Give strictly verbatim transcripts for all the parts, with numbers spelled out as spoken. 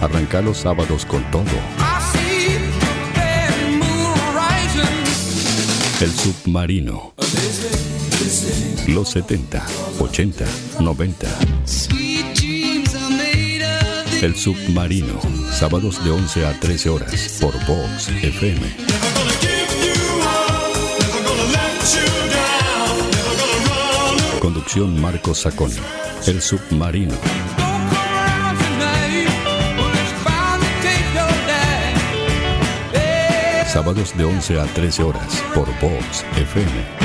Arranca los sábados con todo. El Submarino. Los setenta, ochenta, noventa. El Submarino. Sábados de once a trece horas por Vox F M. Conducción Marcos Saconi. El Submarino. Sábados de once a trece horas por Vox F M.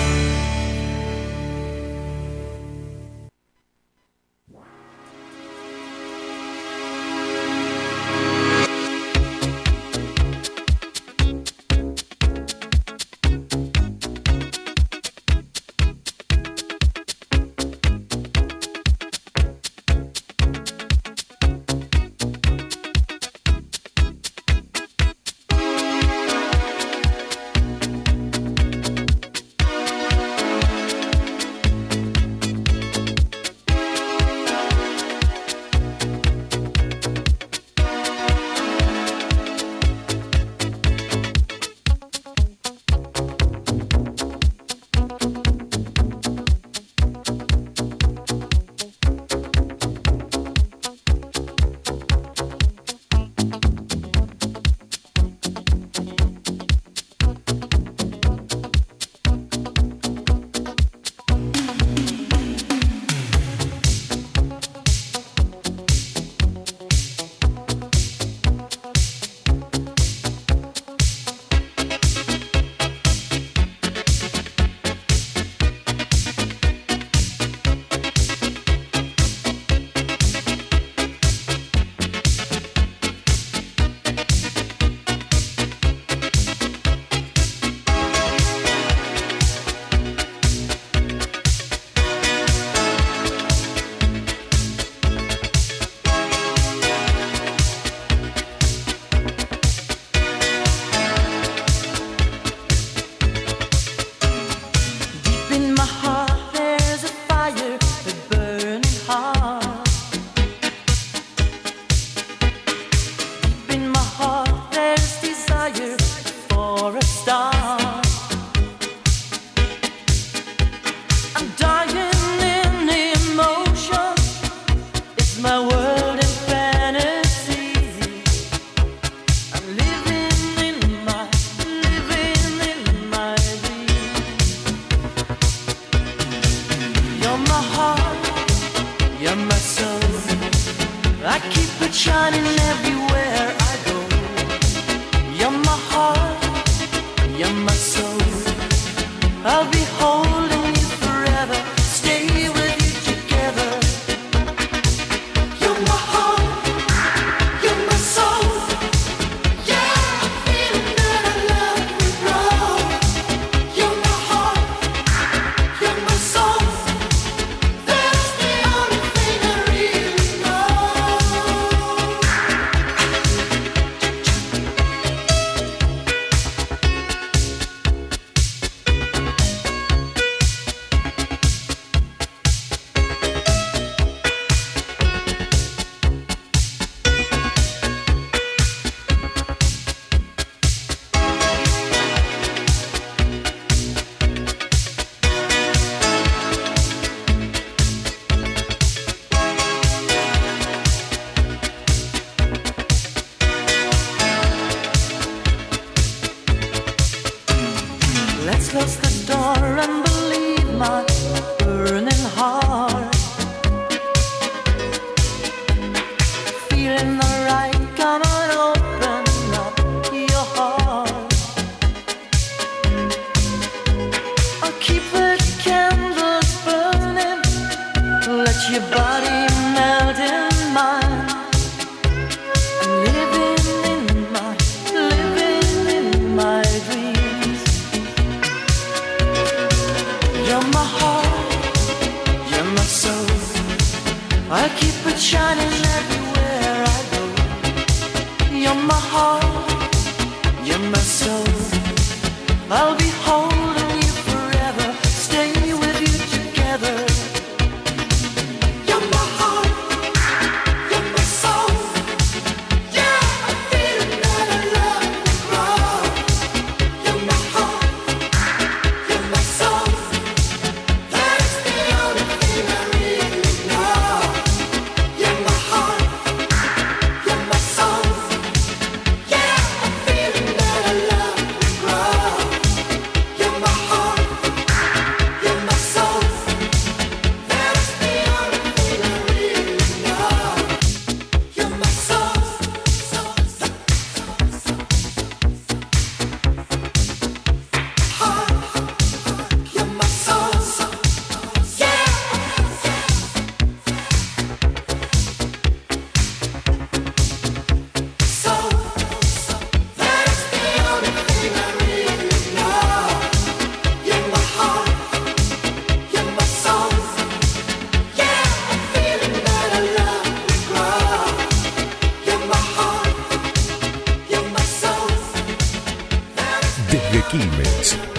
I'll be holding you forever, stay with you together. You're my heart, you're my soul.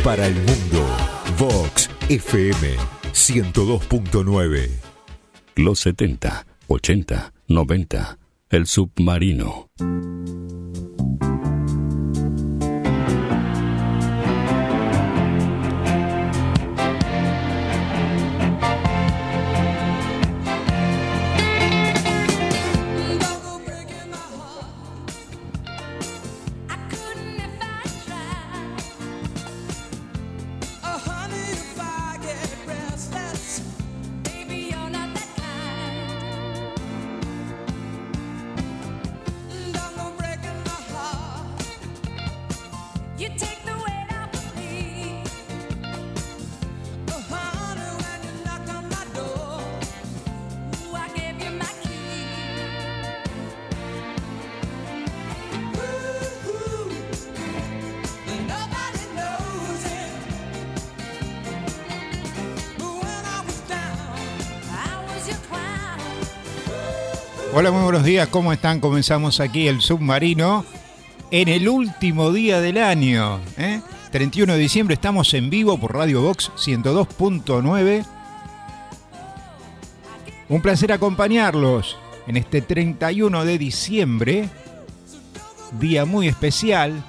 para el mundo. Vox F M ciento dos punto nueve. Los setenta, ochenta, noventa. El submarino. Hola, muy buenos días, ¿cómo están? Comenzamos aquí el submarino en el último día del año, ¿eh? treinta y uno de diciembre, estamos en vivo por Radio Vox ciento dos punto nueve. Un placer acompañarlos en este treinta y uno de diciembre, día muy especial.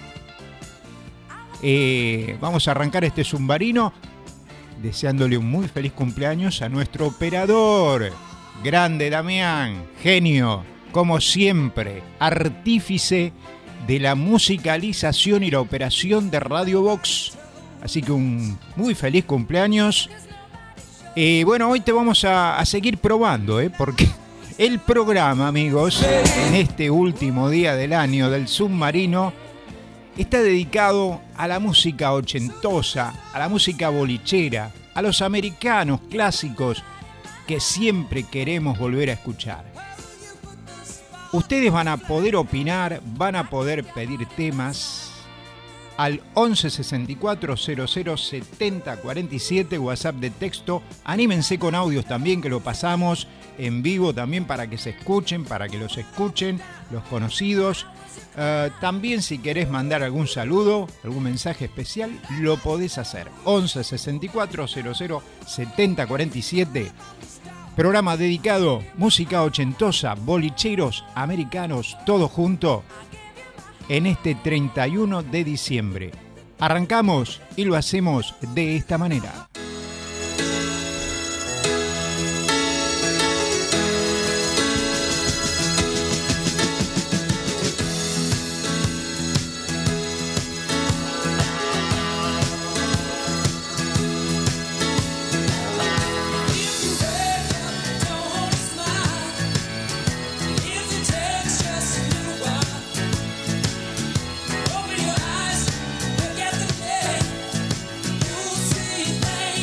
Eh, vamos a arrancar este submarino deseándole un muy feliz cumpleaños a nuestro operador. Grande Damián, genio, como siempre, artífice de la musicalización y la operación de Radio Vox. Así que un muy feliz cumpleaños. Eh, bueno, hoy te vamos a, a seguir probando, ¿eh? Porque el programa, amigos, en este último día del año del submarino, está dedicado a la música ochentosa, a la música bolichera, a los americanos clásicos que siempre queremos volver a escuchar. Ustedes van a poder opinar, van a poder pedir temas al once sesenta y cuatro cero cero setenta cuarenta y siete, WhatsApp de texto. Anímense con audios también, que lo pasamos en vivo también para que se escuchen, para que los escuchen los conocidos. Uh, también si querés mandar algún saludo, algún mensaje especial, lo podés hacer. once sesenta y cuatro cero cero setenta cuarenta y siete. Programa dedicado música ochentosa, bolicheros americanos, todo junto en este treinta y uno de diciembre. Arrancamos y lo hacemos de esta manera. Open your eyes, look at the day. You'll see things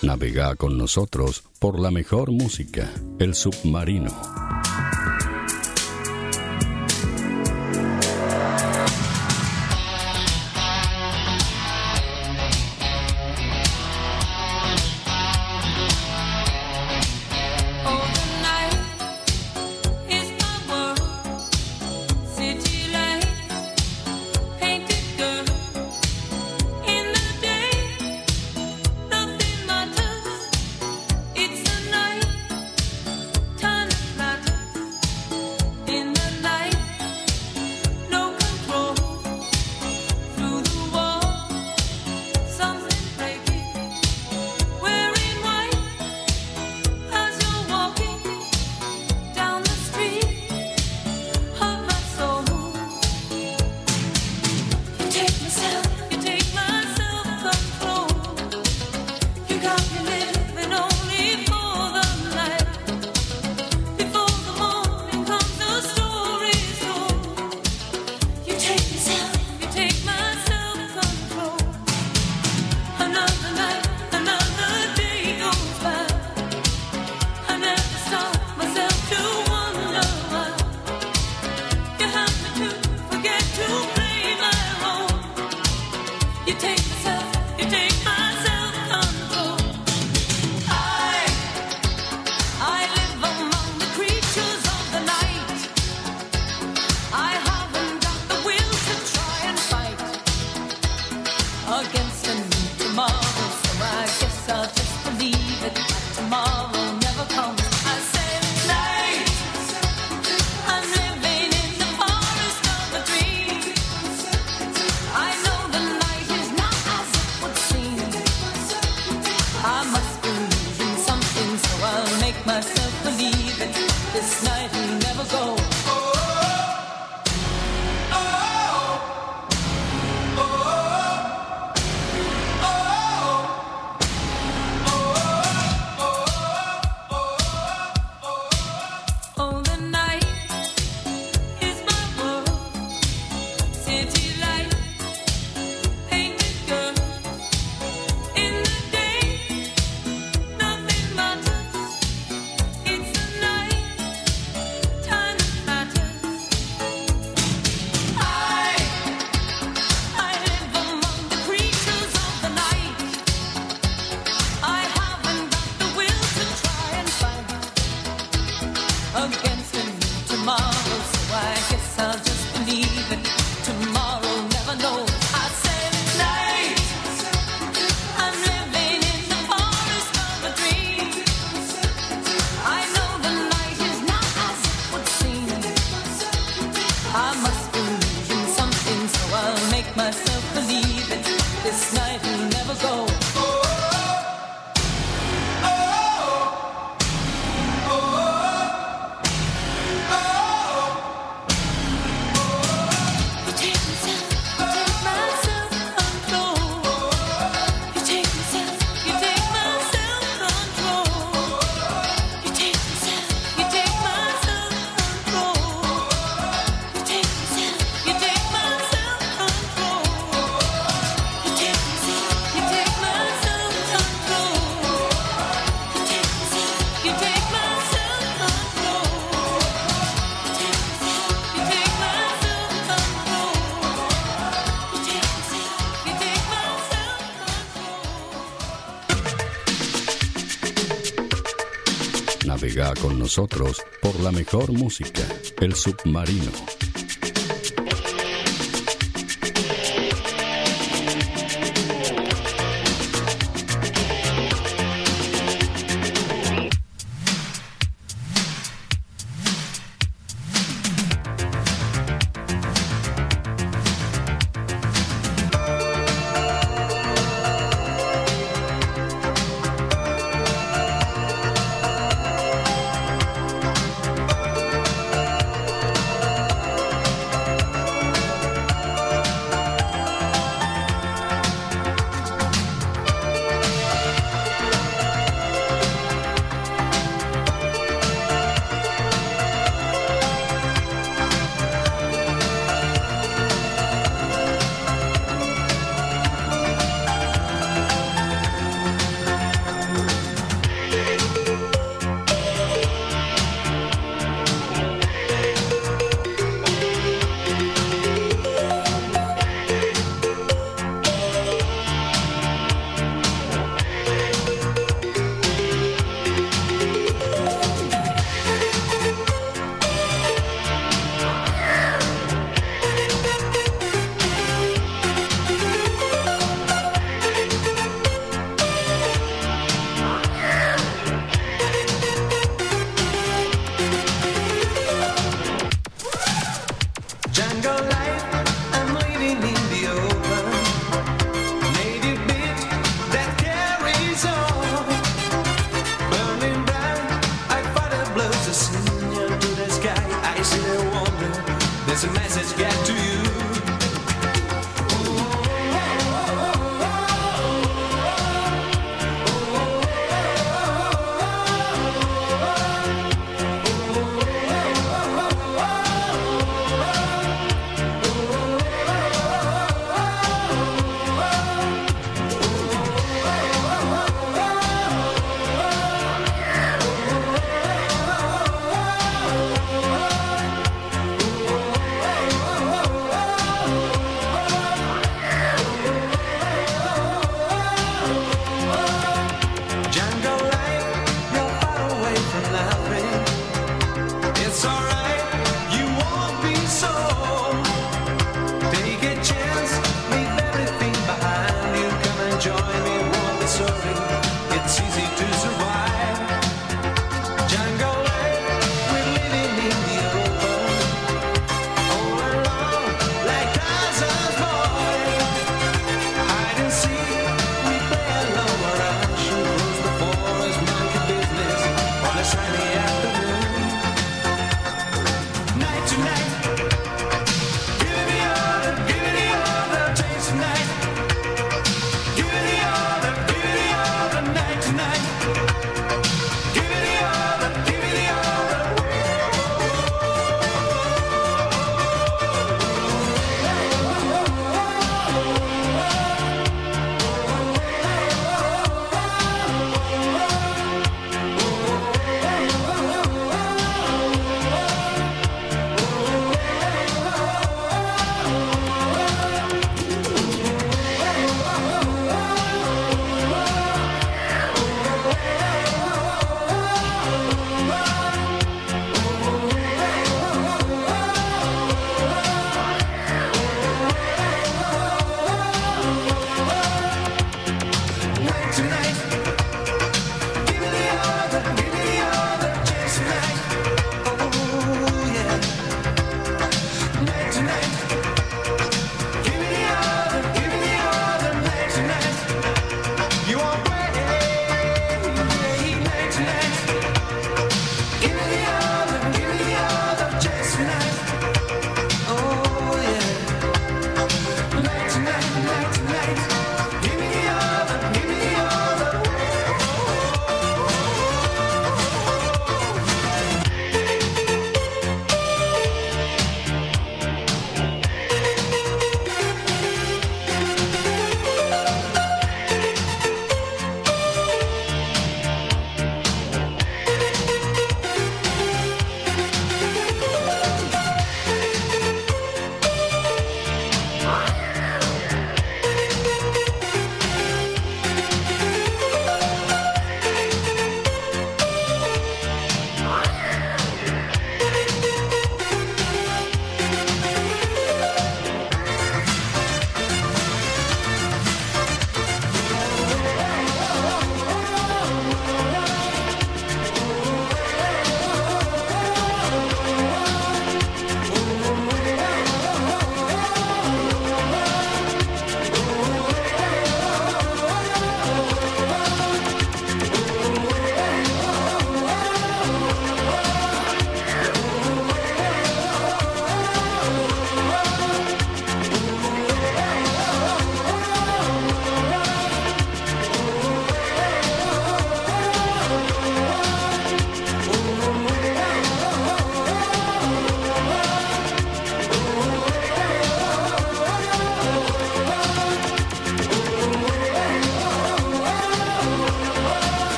Navega con nosotros por la mejor música, El Submarino. Navega con nosotros por la mejor música, El Submarino.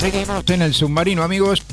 Seguimos en el submarino, amigos.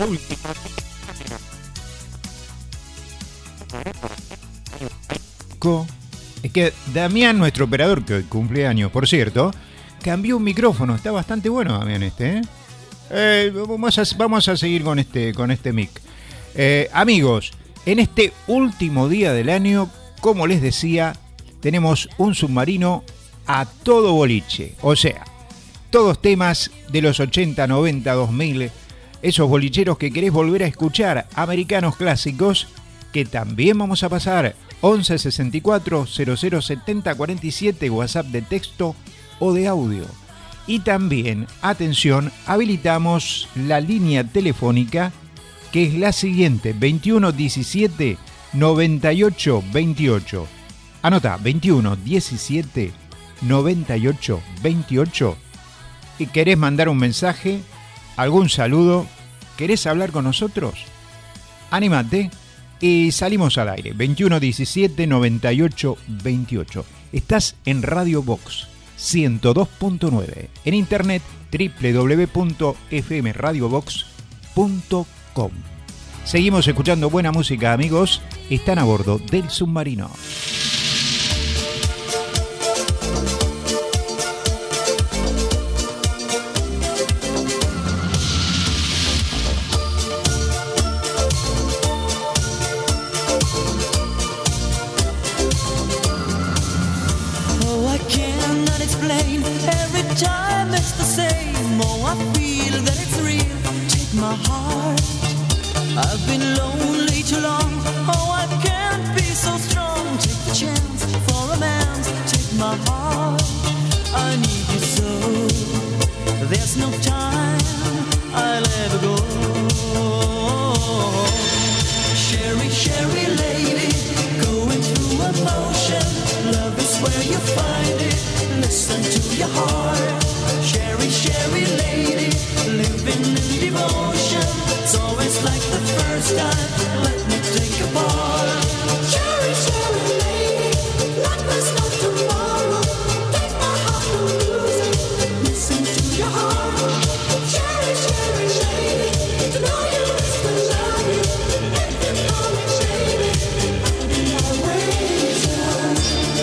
Es que Damián, nuestro operador, que hoy cumple años, por cierto, cambió un micrófono. Está bastante bueno, Damián, este, ¿eh? Eh, vamos, a, vamos a seguir con este, con este mic. Eh, amigos, en este último día del año, como les decía, tenemos un submarino a todo boliche. O sea, todos temas de los ochenta, noventa, dos mil, esos bolicheros que querés volver a escuchar, americanos clásicos, que también vamos a pasar. once sesenta y cuatro cero cero setenta cuarenta y siete, WhatsApp de texto o de audio. Y también, atención, habilitamos la línea telefónica, que es la siguiente: veintiuno diecisiete noventa y ocho veintiocho. Anota, veintiuno diecisiete noventa y ocho veintiocho. ¿Y querés mandar un mensaje, algún saludo? ¿Querés hablar con nosotros? Anímate y salimos al aire. veintiuno diecisiete noventa y ocho veintiocho. Estás en Radio Vox ciento dos punto nueve. En internet doble u doble u doble u punto f m radio vox punto com. Seguimos escuchando buena música, amigos. Están a bordo del submarino. I've been lonely too long. Oh, I can't be so strong. Take the chance for romance. Take my heart. I need you so. There's no time I'll ever go. Sherry, Sherry lady, going through emotion. Love is where you find it. Listen to your heart. Sherry, Sherry lady, living in devotion. It's always like the first time. Let me take a part. Cherry, cherry lady, like there's no tomorrow. Take my heart, don't lose it. Listen to your heart. Cherry, cherry lady, to know you is to love you. If you call me shady, I'll be always yours.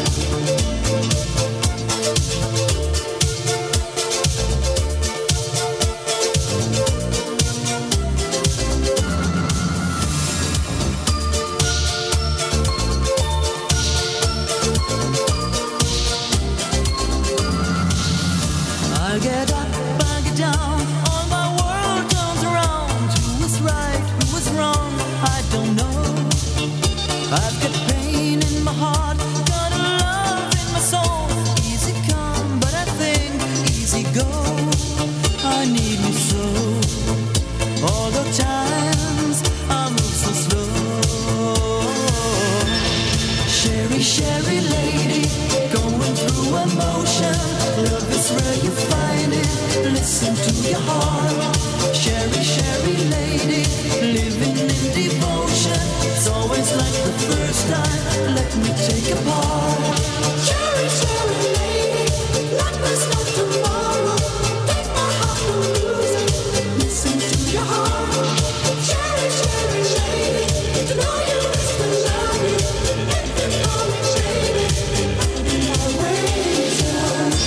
I get up, I get down, all my world turns around. Who is right, who is wrong, I don't know. I've got pain in my heart, got a love in my soul. Easy come, but I think easy go. I need you so. All the times I move so slow. Sherry, Sherry lady, going through emotion. Love is where you find it. Listen to your heart. Sherry, Sherry lady, living in devotion. It's always like the first time. Let me take a part. Sherry, Sherry lady, like there's no tomorrow. Take my heart, don't lose it. Listen to your heart. Sherry, Sherry lady, to know you is to love you. If you call me shady, I'll be always yours.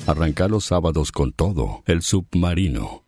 Arranca los sábados con todo, El Submarino.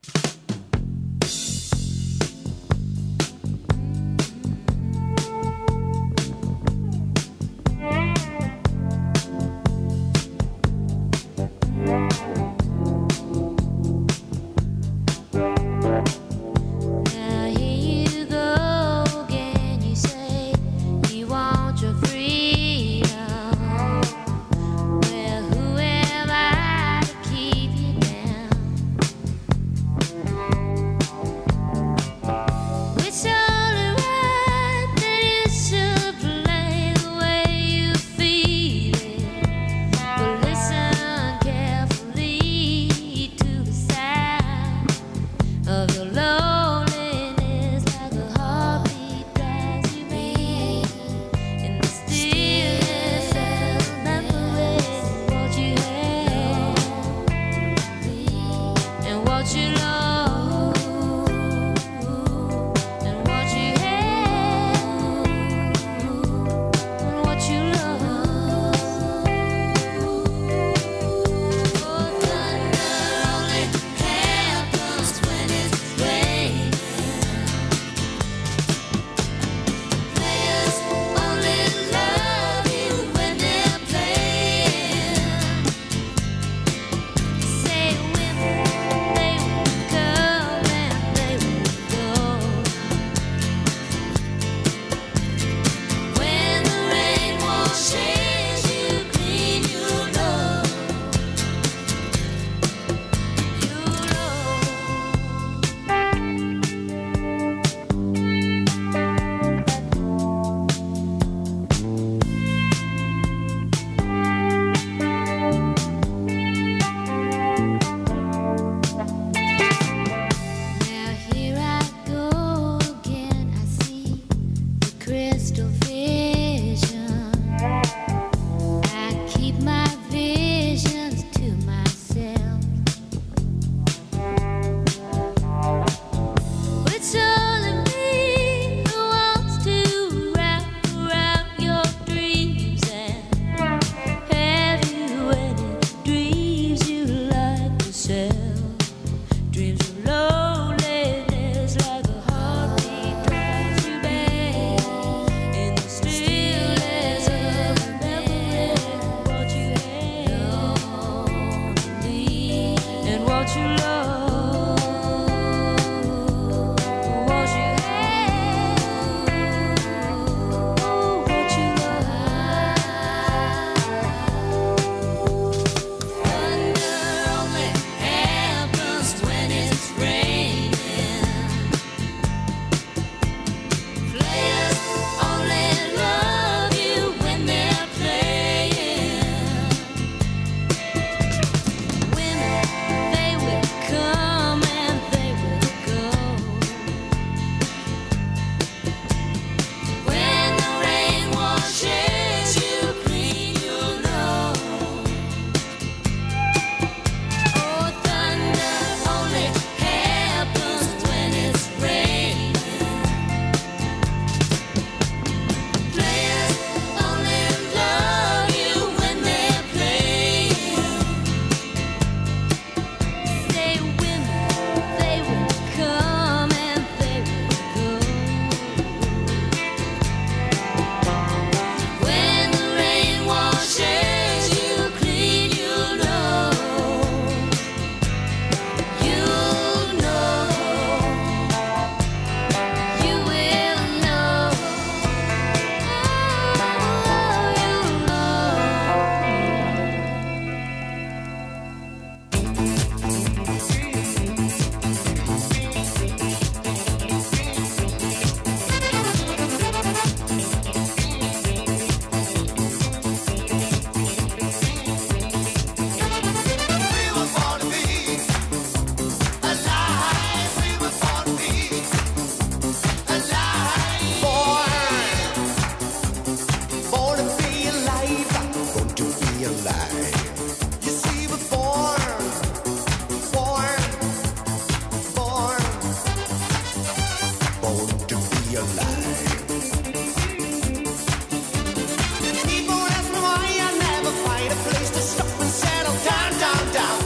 People ask me why I never find a place to stop and settle down, down, down.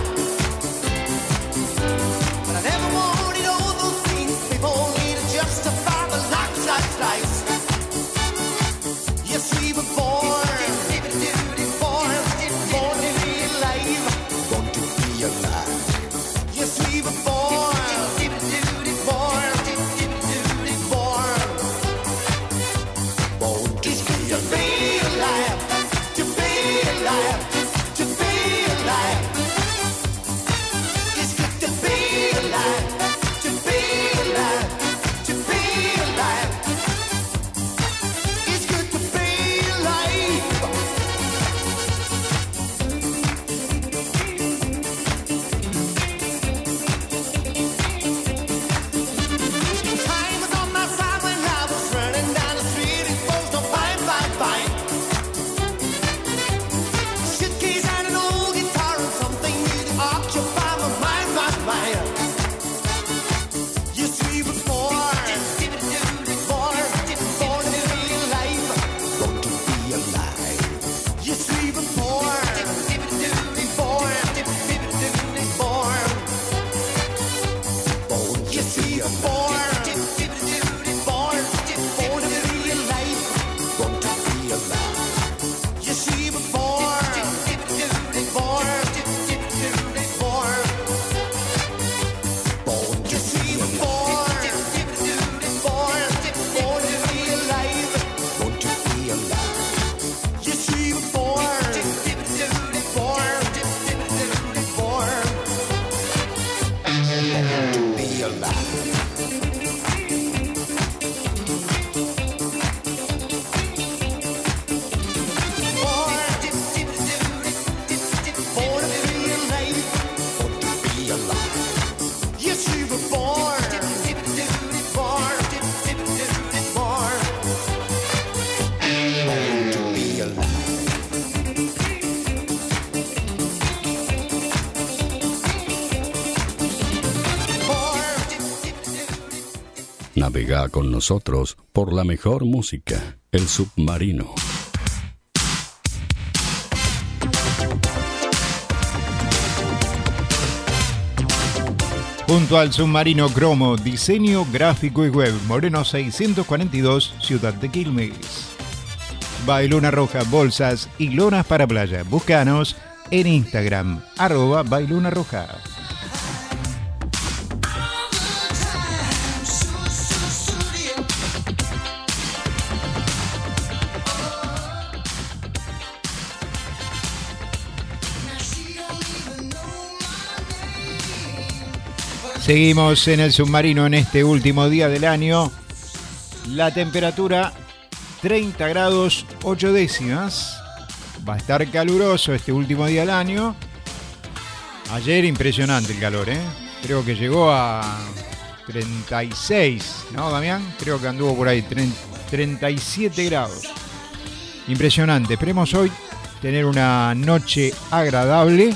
Navega con nosotros por la mejor música, El Submarino. Junto al Submarino Cromo, diseño gráfico y web, Moreno seiscientos cuarenta y dos, Ciudad de Quilmes. Bailuna Roja, bolsas y lonas para playa. Búscanos en Instagram, arroba Bailuna Roja. Seguimos en el submarino en este último día del año. La temperatura treinta grados ocho décimas. Va a estar caluroso este último día del año. Ayer impresionante el calor, ¿eh? Creo que llegó a treinta y seis, ¿no, Damián? Creo que anduvo por ahí, treinta y siete grados. Impresionante. Esperemos hoy tener una noche agradable.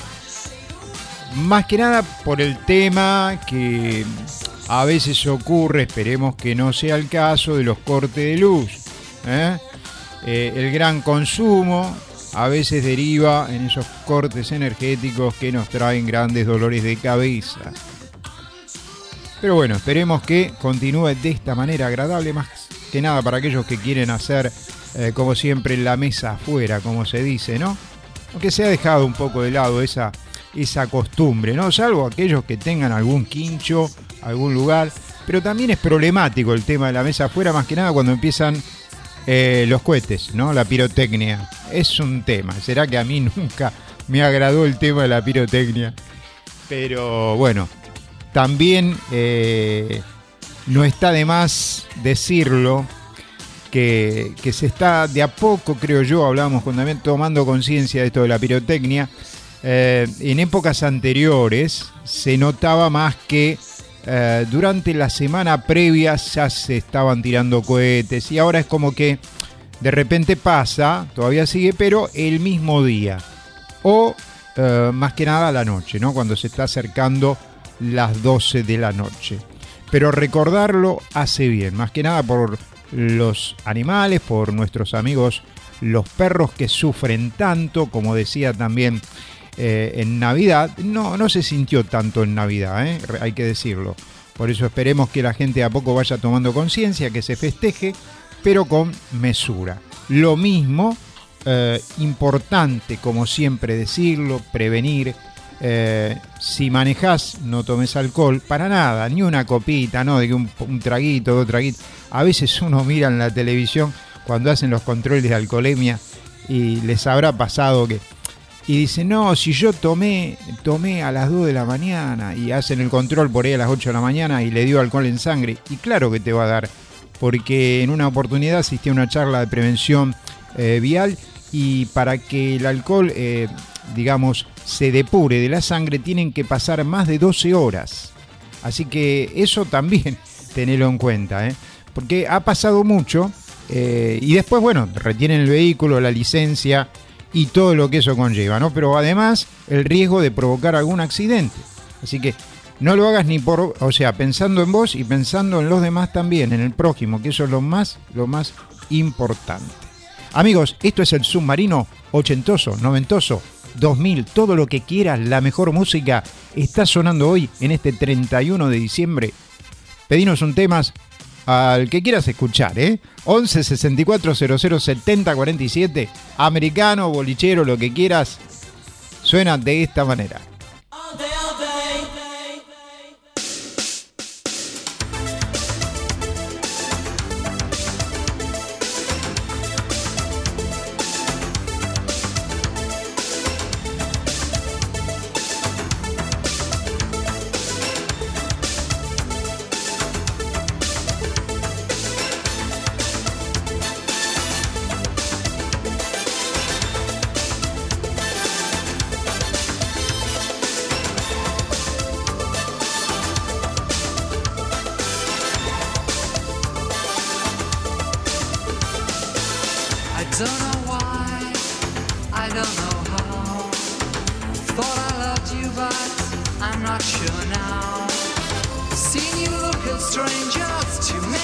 Más que nada por el tema que a veces ocurre, esperemos que no sea el caso, de los cortes de luz. ¿eh? Eh, el gran consumo a veces deriva en esos cortes energéticos que nos traen grandes dolores de cabeza. Pero bueno, esperemos que continúe de esta manera agradable, más que nada para aquellos que quieren hacer, eh, como siempre, la mesa afuera, como se dice, ¿no? Aunque se ha dejado un poco de lado esa... esa costumbre, ¿no? Salvo aquellos que tengan algún quincho, algún lugar, pero también es problemático el tema de la mesa afuera, más que nada cuando empiezan eh, los cohetes, ¿no? La pirotecnia, es un tema. Será que a mí nunca me agradó el tema de la pirotecnia, pero bueno, también eh, no está de más decirlo, que, que se está de a poco, creo yo, hablamos con también tomando conciencia de esto de la pirotecnia. Eh, en épocas anteriores se notaba más que eh, durante la semana previa ya se estaban tirando cohetes, y ahora es como que de repente pasa, todavía sigue, pero el mismo día o eh, más que nada a la noche, ¿no? Cuando se está acercando las doce de la noche. Pero recordarlo hace bien, más que nada por los animales, por nuestros amigos los perros que sufren tanto, como decía también. Eh, en Navidad, no, no se sintió tanto en Navidad, ¿eh? Hay que decirlo. Por eso esperemos que la gente a poco vaya tomando conciencia, que se festeje, pero con mesura. Lo mismo, eh, importante, como siempre decirlo, prevenir. Eh, si manejás, no tomes alcohol, para nada, ni una copita, no, de que un, un traguito, dos traguitos. A veces uno mira en la televisión cuando hacen los controles de alcoholemia y les habrá pasado que... Y dice, no, si yo tomé tomé a las dos de la mañana, y hacen el control por ahí a las ocho de la mañana y le dio alcohol en sangre. Y claro que te va a dar, porque en una oportunidad asistí a una charla de prevención eh, vial, y para que el alcohol, eh, digamos, se depure de la sangre, tienen que pasar más de doce horas. Así que eso también tenelo en cuenta, ¿eh? Porque ha pasado mucho, eh, y después, bueno, retienen el vehículo, la licencia... y todo lo que eso conlleva, ¿no? Pero además el riesgo de provocar algún accidente. Así que no lo hagas ni por, o sea, pensando en vos y pensando en los demás también, en el prójimo, que eso es lo más, lo más importante. Amigos, esto es el submarino ochentoso, noventoso, dos mil, todo lo que quieras, la mejor música está sonando hoy en este treinta y uno de diciembre. Pedinos un tema al que quieras escuchar, ¿eh? once sesenta y cuatro cero cero setenta cuarenta y siete, americano, bolichero, lo que quieras, suena de esta manera. Don't know why, I don't know how. Thought I loved you, but I'm not sure now. Seen you look at strangers to me.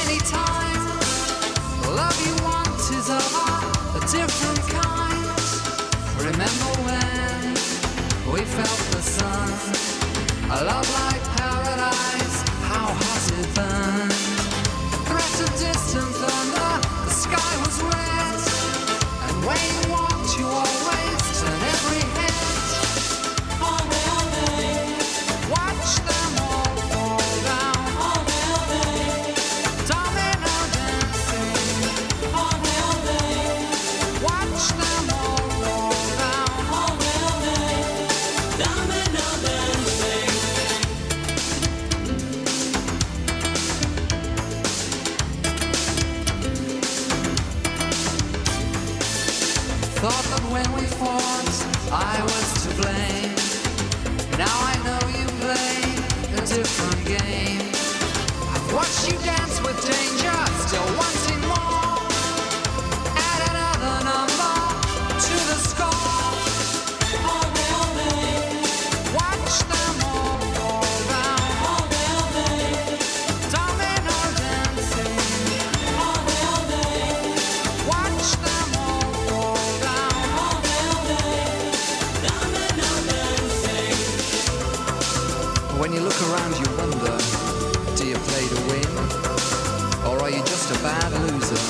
Thought that when we fought, I was to blame. Now I know you play a different game. I've watched you dance with danger, still wanting more. Add another number to the score. All day, all day. Watch them all fall down. All day, all day. Domino dancing. All day, all day. Watch them all fall down. All day, all day. Domino dancing. When you look around, you wonder, do you play to win? Or are you just a bad loser?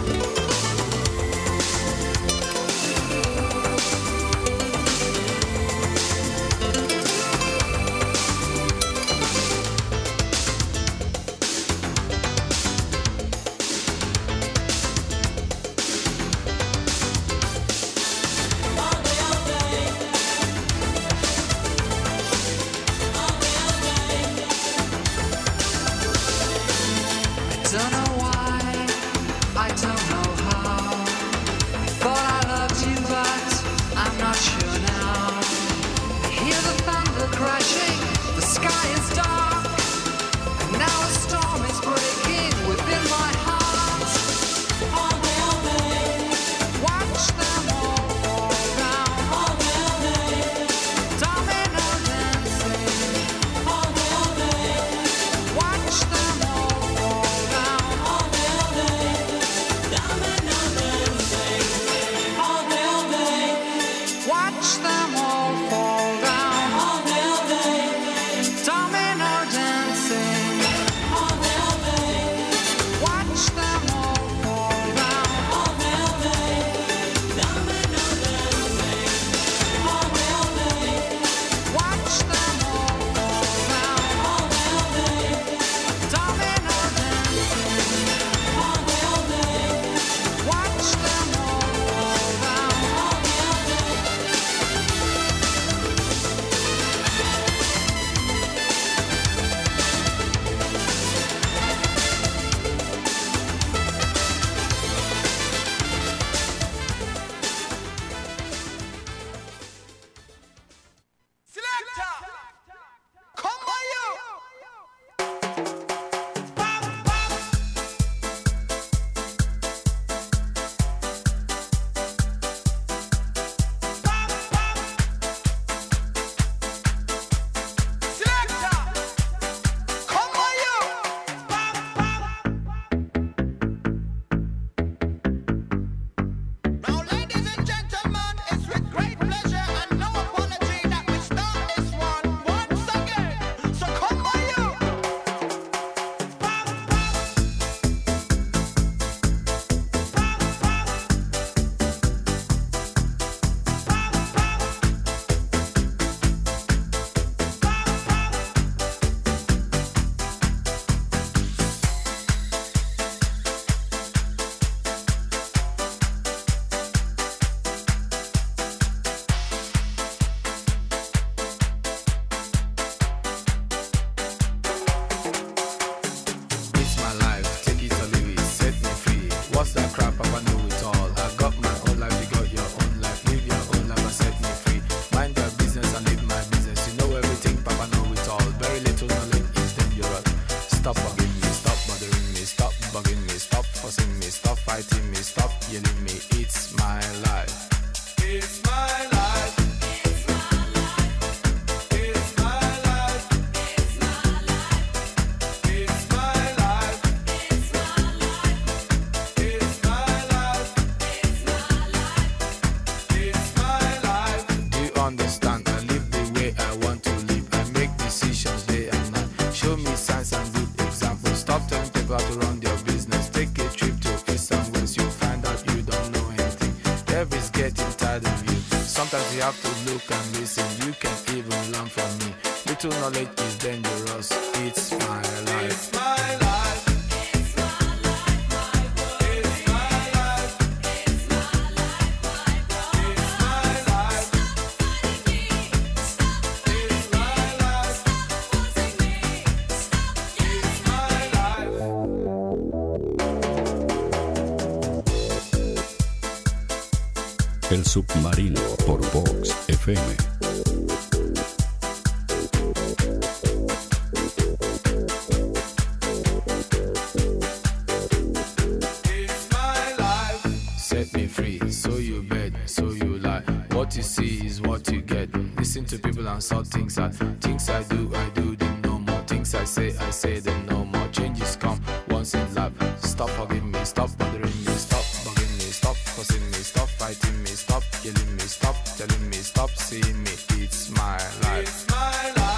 Don't know why, I don't know how. I thought I loved you, but I'm not sure now. I hear the thunder crashing, the sky is dark, and now a storm is breaking within my heart. All day, all day, watch them all fall down. All day, all day, domino dancing. All day, all day, watch them all fall down. All day, all day, domino dancing. All day, all day, watch them all fall down. All day, all day, domino dancing. All day, all day, watch them all fall down. All day, all day, domino dancing. All day, all day, watch them all fall down. All day, all day, domino dancing. All day, all day, watch them all fall down. All day, all day. Selector, come on you. Selector, come on you. Now, ladies and gentlemen, it's with great pleasure and no apology that we start this one once again. So come on you. It's my life, take it or leave it, set me free. What's that crap? I know it all. I got my own life, you got your own life. Live your own life and set me free. Mind your business and live my business. You know everything, Papa know it all. Very little knowledge is dangerous. Stop bugging me, stop bothering me, stop bugging me, stop fussing me, stop fighting me, stop yelling me. It's my life. It's my life. It's my life. It's my life. It's my life. It's my life. It's my life. It's my life. It's my life. Do you understand? I live the way I want to live. I make decisions day and night. Show me signs and good examples. Stop telling people how to run their business. Take a trip to east and west. You find out you don't know anything. Everybody's getting tired of you. Sometimes you have to look and listen. You can even learn from me. Little knowledge is dangerous. It's my life. It's my life. It's my life, my world. It's my life. It's my life, my world. It's my life. Stop fighting me. Stop fighting me. It's my life. Stop forcing me. Stop yelling at me. It's my life. El Submarino por Vox F M. Set me free, so you bet, so you lie. What you see is what you get. Listen to people and saw things I things I do, I do them no more. Things I say, I say them no more. Changes come once in life. Stop forgiving me, stop bothering me, stop bugging me, stop fussing me, stop fighting me, stop killing me, stop telling me, stop seeing me. It's my life. It's my life.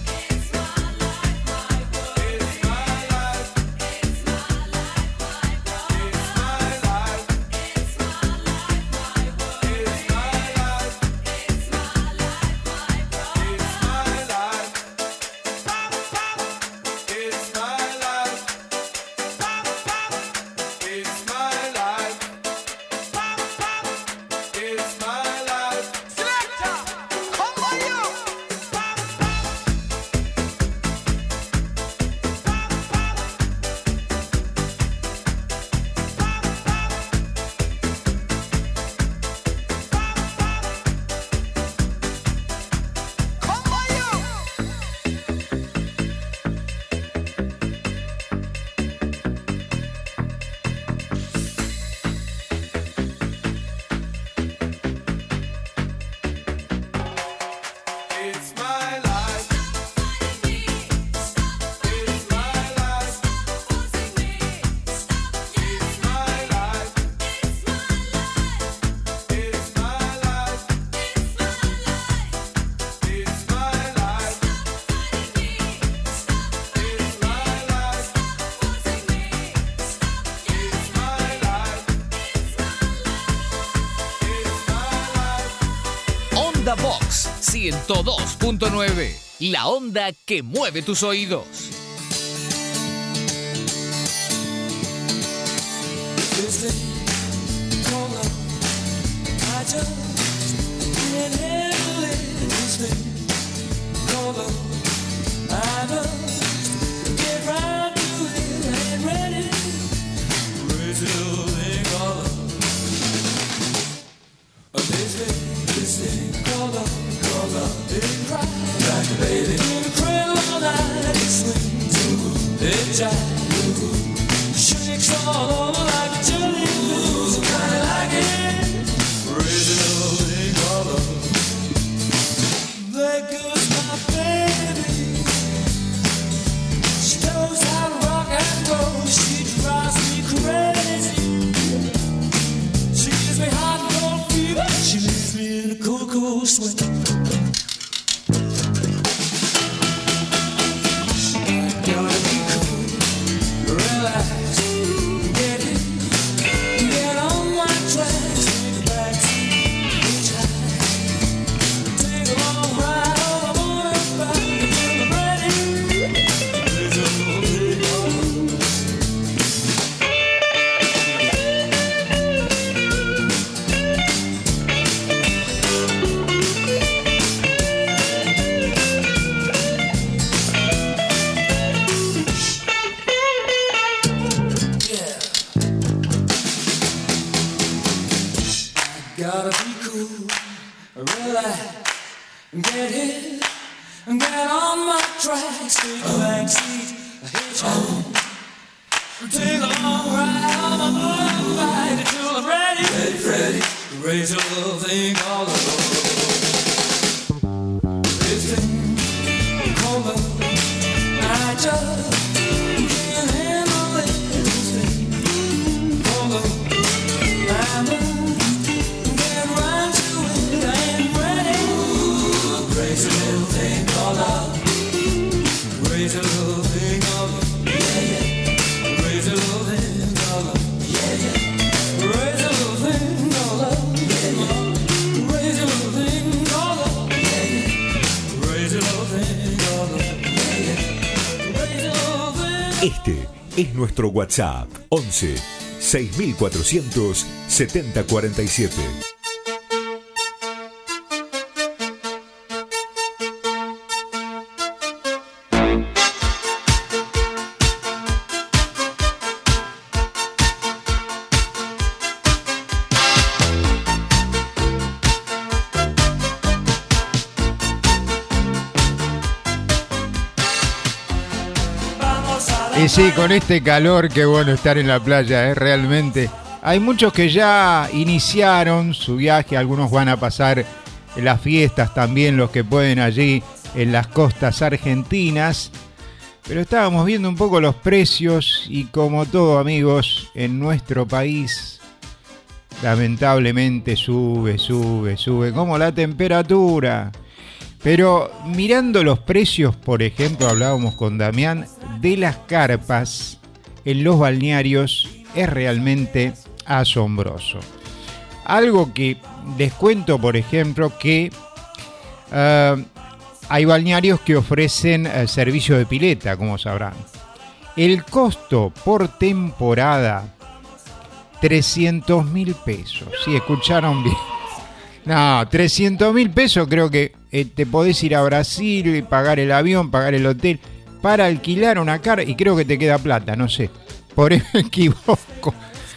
Onda Vox ciento dos punto nueve, la onda que mueve tus oídos. Este es nuestro WhatsApp once seis mil cuatrocientos setenta cuarenta y siete. sí, con este calor, qué bueno estar en la playa, ¿eh? Realmente. Hay muchos que ya iniciaron su viaje, algunos van a pasar las fiestas también, los que pueden allí en las costas argentinas. Pero estábamos viendo un poco los precios y como todo, amigos, en nuestro país lamentablemente sube, sube, sube, como la temperatura. Pero mirando los precios, por ejemplo, hablábamos con Damián, de las carpas en los balnearios, es realmente asombroso. Algo que les cuento, por ejemplo, que uh, hay balnearios que ofrecen uh, servicio de pileta, como sabrán. El costo por temporada, trescientos mil pesos. Sí, escucharon bien. No, trescientos mil pesos, creo que eh, te podés ir a Brasil, pagar el avión, pagar el hotel, para alquilar una carpa, y creo que te queda plata, no sé. Por eso me equivoco.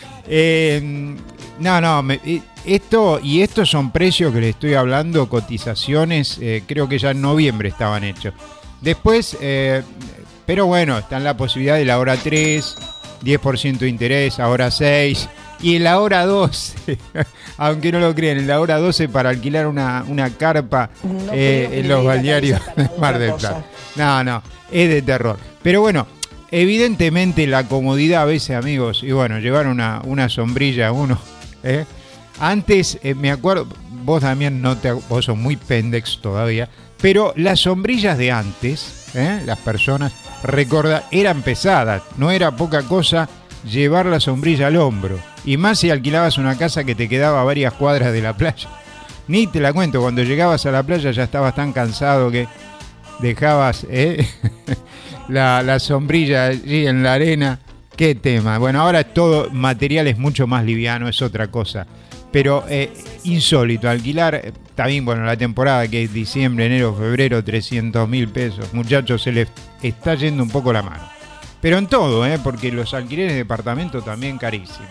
Eh, no, no, me, esto y estos son precios que les estoy hablando, cotizaciones, eh, creo que ya en noviembre estaban hechos. Después, eh, pero bueno, está en la posibilidad de la hora tres, diez por ciento de interés, ahora seis, y en la hora doce, aunque no lo crean, en la hora doce para alquilar una, una carpa No eh, creo en que los diga balnearios que de es Mar del otra Plata. No, no, es de terror. Pero bueno, evidentemente la comodidad a veces, amigos, y bueno, llevar una, una sombrilla uno. ¿eh? Antes, eh, me acuerdo, vos también, no te, vos sos muy pendex todavía, pero las sombrillas de antes, ¿eh? las personas, recorda, eran pesadas, no era poca cosa llevar la sombrilla al hombro. Y más si alquilabas una casa que te quedaba a varias cuadras de la playa. Ni te la cuento, cuando llegabas a la playa ya estabas tan cansado que dejabas ¿eh? la, la sombrilla allí en la arena. Qué tema. Bueno, ahora todo material es mucho más liviano, es otra cosa. Pero eh, insólito, alquilar, eh, también, bueno, la temporada que es diciembre, enero, febrero, trescientos mil pesos. Muchachos, se les está yendo un poco la mano. Pero en todo, ¿eh? Porque los alquileres de departamento también carísimos.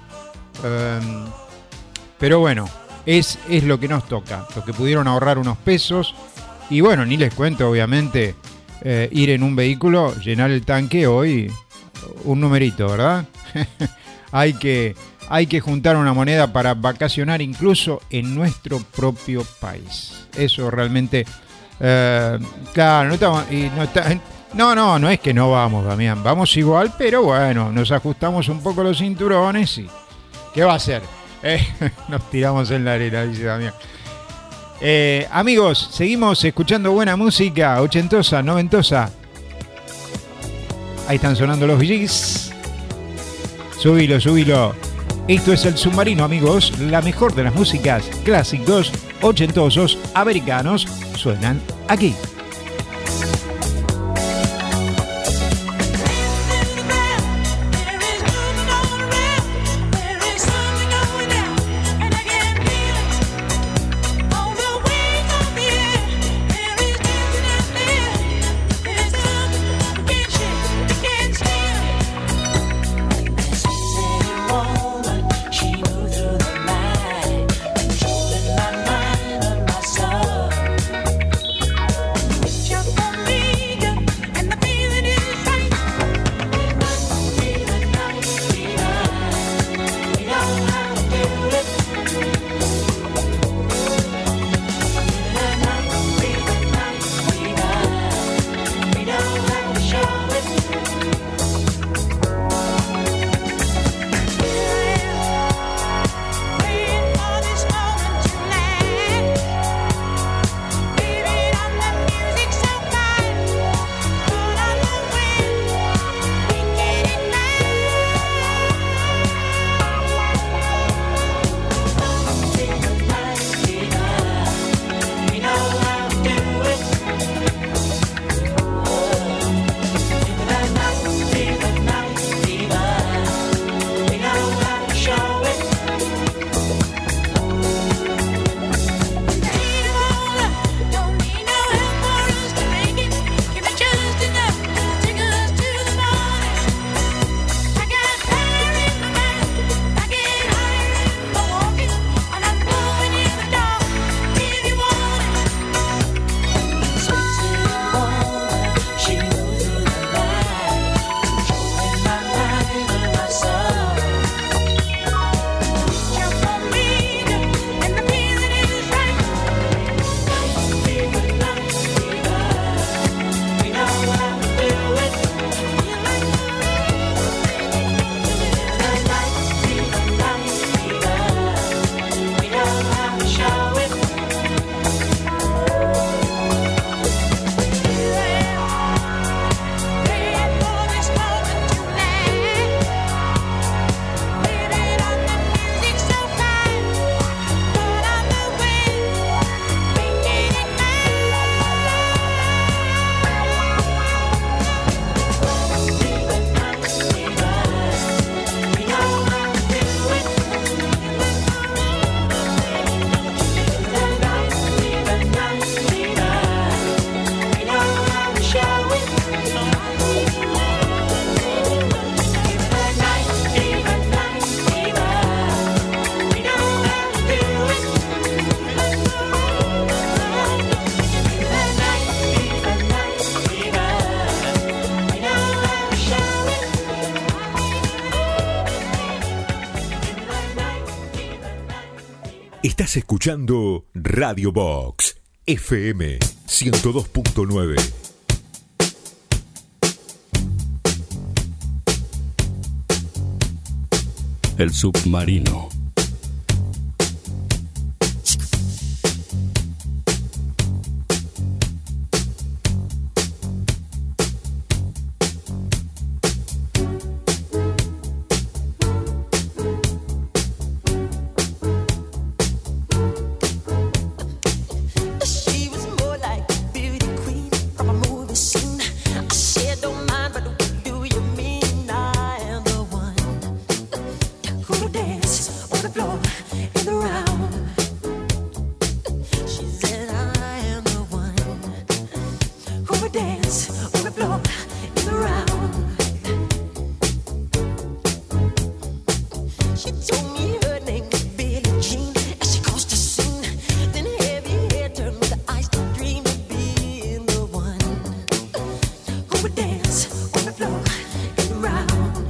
Um, pero bueno, es, es lo que nos toca. Los que pudieron ahorrar unos pesos. Y bueno, ni les cuento, obviamente, eh, ir en un vehículo, llenar el tanque hoy, un numerito, ¿verdad? hay que, hay que juntar una moneda para vacacionar incluso en nuestro propio país. Eso realmente, eh, claro, no estamos, y no está, no, no, no es que no vamos, Damián, vamos igual, pero bueno, nos ajustamos un poco los cinturones y ¿qué va a hacer? Eh, nos tiramos en la arena, dice Damián. Eh, amigos, seguimos escuchando buena música, ochentosa, noventosa. Ahí están sonando los Bee Gees. Subilo, subilo. Esto es El Submarino, amigos. La mejor de las músicas clásicos, ochentosos, americanos, suenan aquí. She moved through the night, controlling my mind and my soul. Estás escuchando Radio Box F M ciento dos punto nueve. El submarino. She was more like a beauty queen from a movie scene. I said, don't mind, but what do you mean? I am the one who will dance on the floor in the round. She said, I am the one who will dance on the floor in the round. She told me her name was Billie Jean as she crossed the scene. Then heavy hair turned with the eyes to dream of being the one who would dance on the floor and around.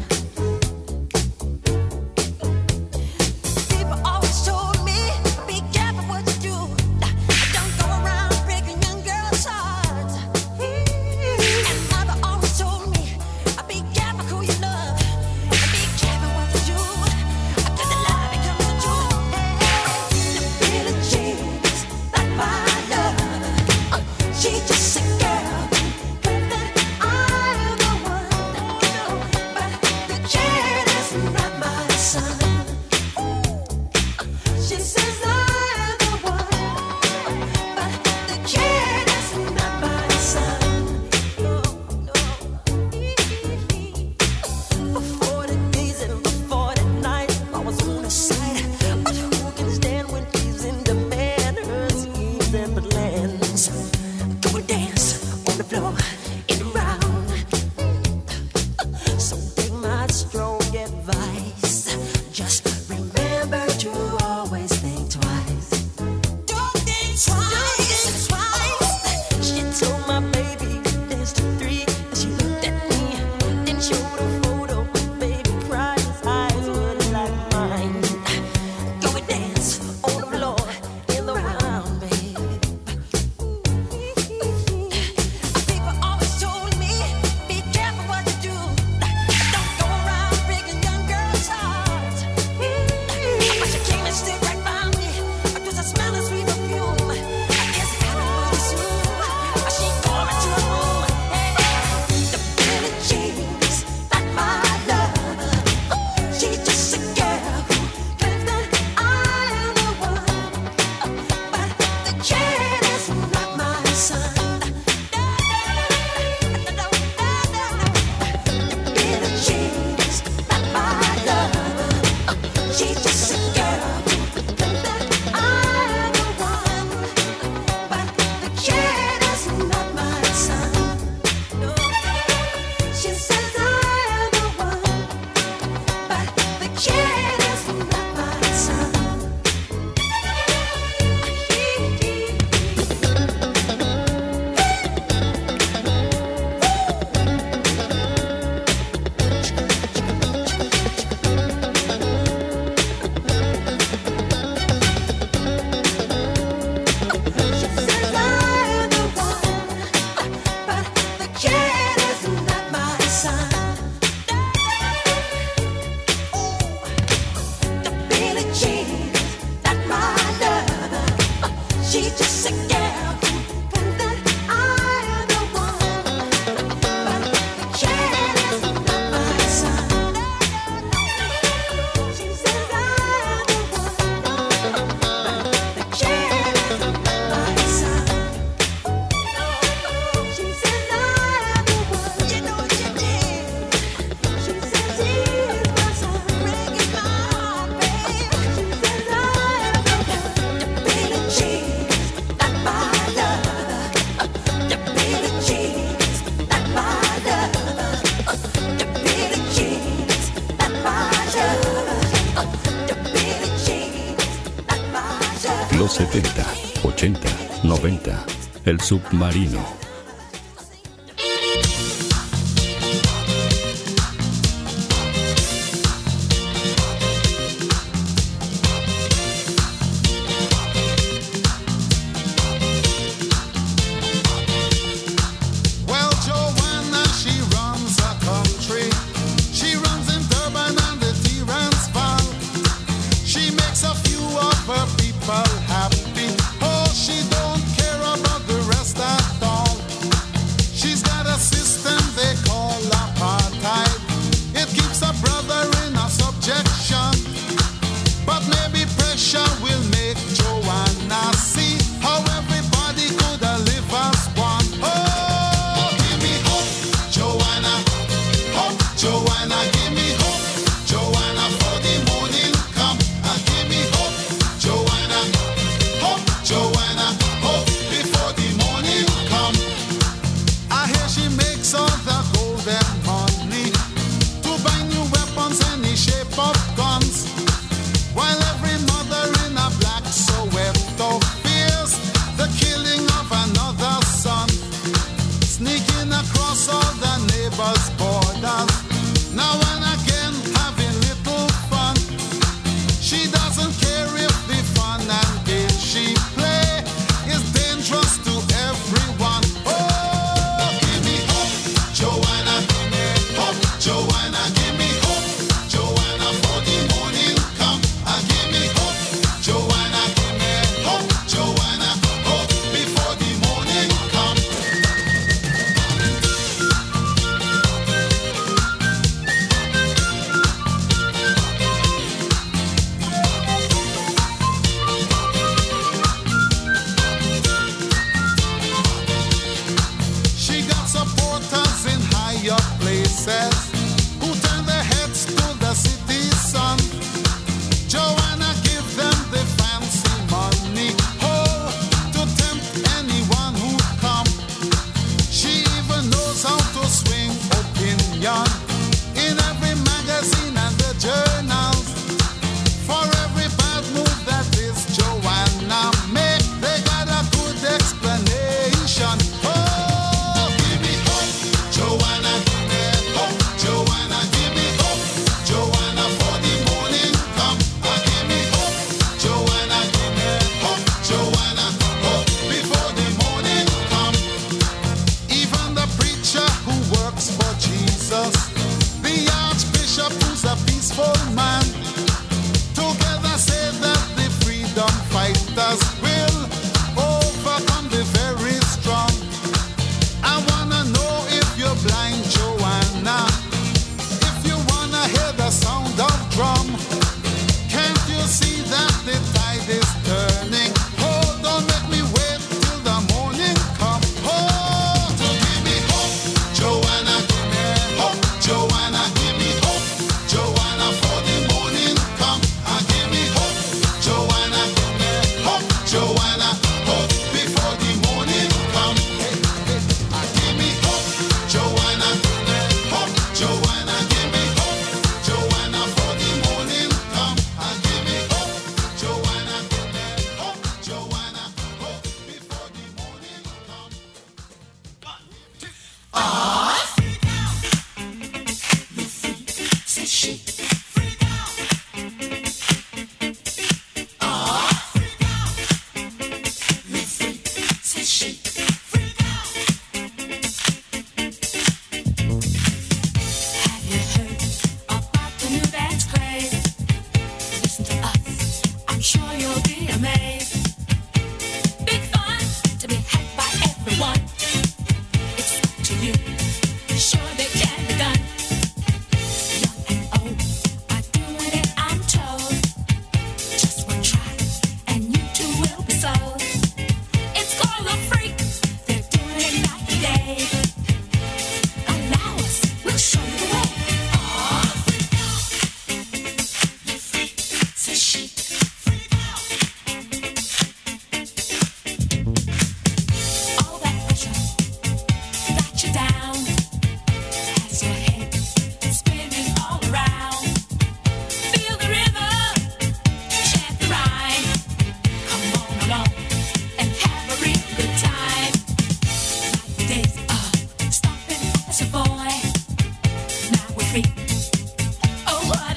People always told me, be careful what you do. Don't go around breaking young girls' hearts. And mother always told me, be careful who you love. And be careful what you do. Cause the love becomes the truth. Billie Jean's not my love. She's just a girl. But I'm the one. But the kid is not my son. She says I'm the one. But the kid is not my son. No, no. For forty days and for forty nights, I was on his side. But who can stand when he's in demand? Her schemes and plans. Go and dance on the floor in the round. So take my strong advice. Just remember to always think twice. Don't think twice. Twice. She told my baby dance to three. Then she looked at me, then showed a photo. Baby cried, his eyes were like mine. Go and dance on the floor in the round, baby. People always told me, be careful what you do. Don't go around breaking young girls' hearts. But she came and stood right by me. Because I smell a sweet perfume. I guess it happened pretty soon. She called me to her room. The Billie Jean's not my love. She's just a girl who claims that I am the one. But the kid is not my son. Billie Jean's not my love. She's just a girl who claims that I am the one. But the kid is not my son. No. She says I am the one. But the kid is not my son. She says I am the one. But the kid is not my son. The Billie Jean's not my love. She's just a girl who claims that I am the one. But the kid is not my son. She says I am the one. But the kid is not my son. She says I am the one. You know what you did. She says he is my son. Breaking my heart, babe. She says I am the one. The Billie Jean's not my love. The Billie Jean's not my love. The Billie Jean's not my love. The Billie Jean's not my love. Los setenta, ochenta, noventa. El submarino. She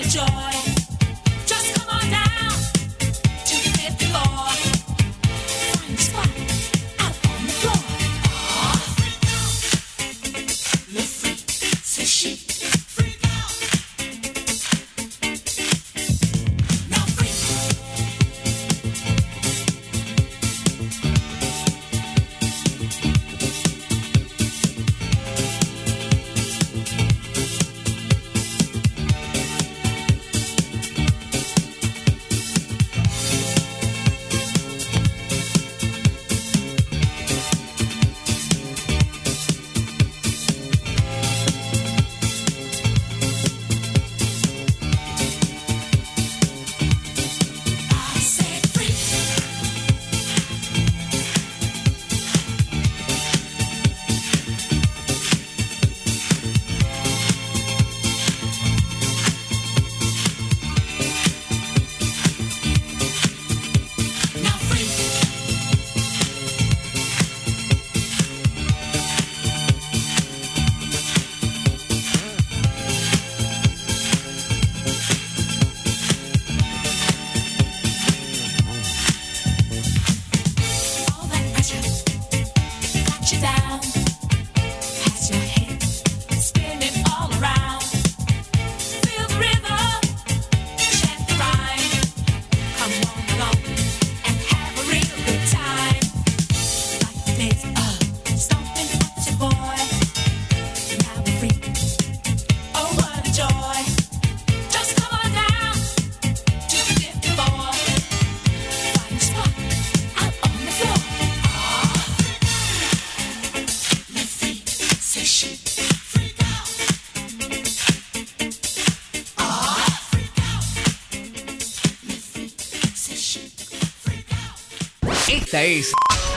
Esta es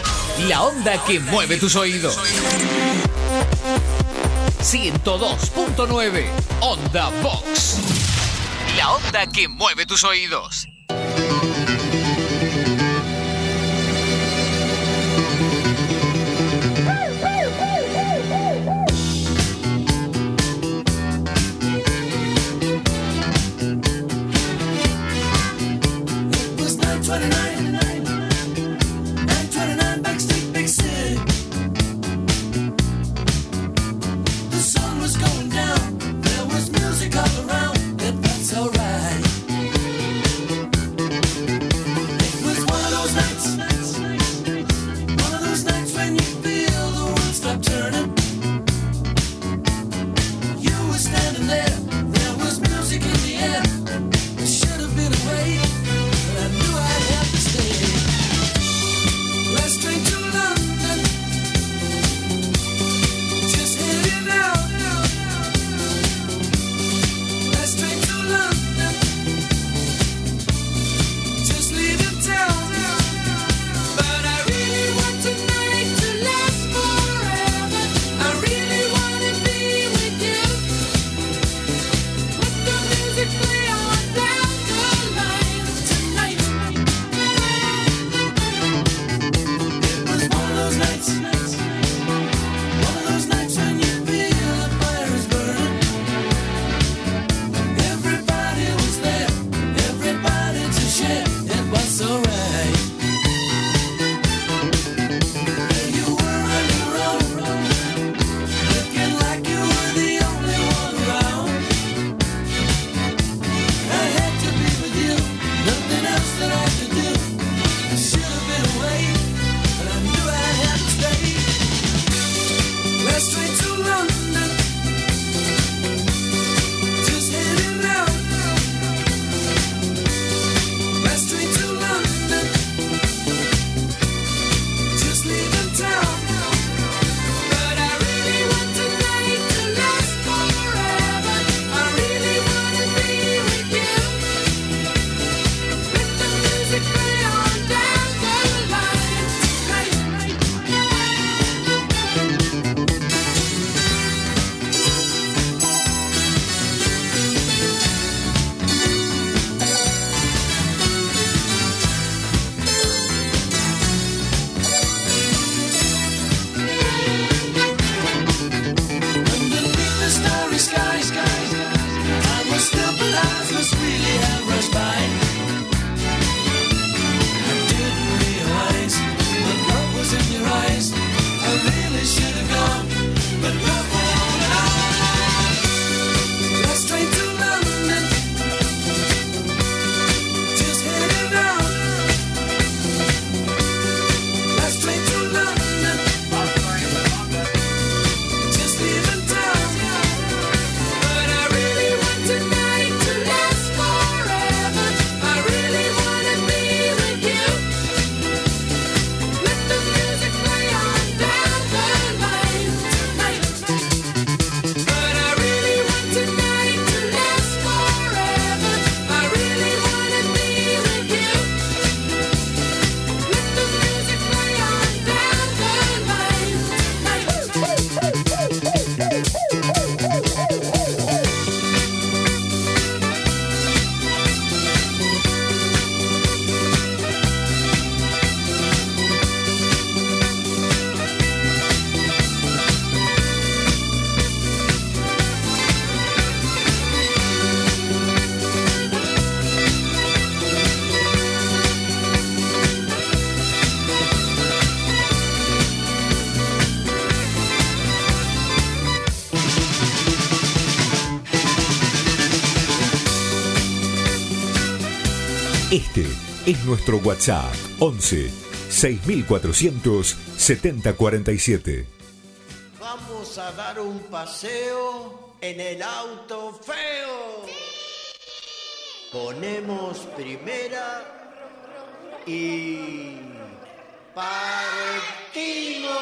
la onda que mueve tus oídos. ciento dos punto nueve Onda Box. La onda que mueve tus oídos. Music all around, it felt so right. Este es nuestro WhatsApp once seis mil cuatrocientos setenta cuarenta y siete. Vamos a dar un paseo en el auto feo. Ponemos primera y partimos.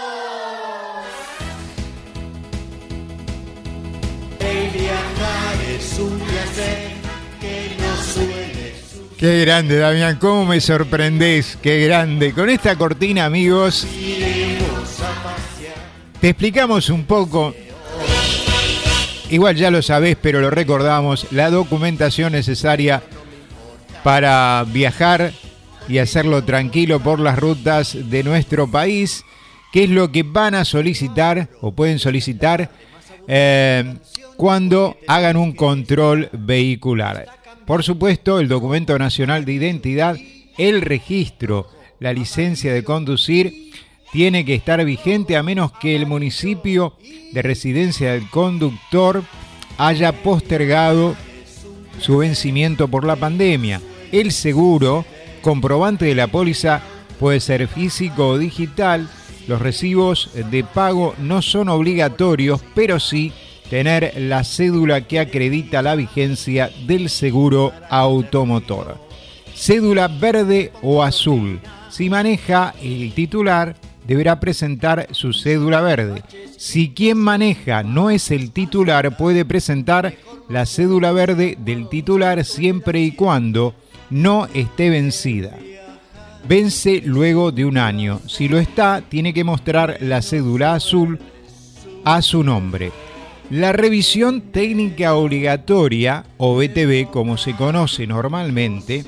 Baby, andar es un placer que no suele suceder. Qué grande, Damián, cómo me sorprendés, qué grande. Con esta cortina, amigos, Iremos a pasear. te explicamos un poco, igual ya lo sabés, pero lo recordamos, la documentación necesaria para viajar y hacerlo tranquilo por las rutas de nuestro país, qué es lo que van a solicitar o pueden solicitar eh, cuando hagan un control vehicular. Por supuesto, el documento nacional de identidad, el registro, la licencia de conducir, tiene que estar vigente a menos que el municipio de residencia del conductor haya postergado su vencimiento por la pandemia. El seguro, comprobante de la póliza, puede ser físico o digital. Los recibos de pago no son obligatorios, pero sí tener la cédula que acredita la vigencia del seguro automotor. Cédula verde o azul. Si maneja el titular, deberá presentar su cédula verde. Si quien maneja no es el titular, puede presentar la cédula verde del titular siempre y cuando no esté vencida. Vence luego de un año. Si lo está, tiene que mostrar la cédula azul a su nombre. La revisión técnica obligatoria, o B T V como se conoce normalmente,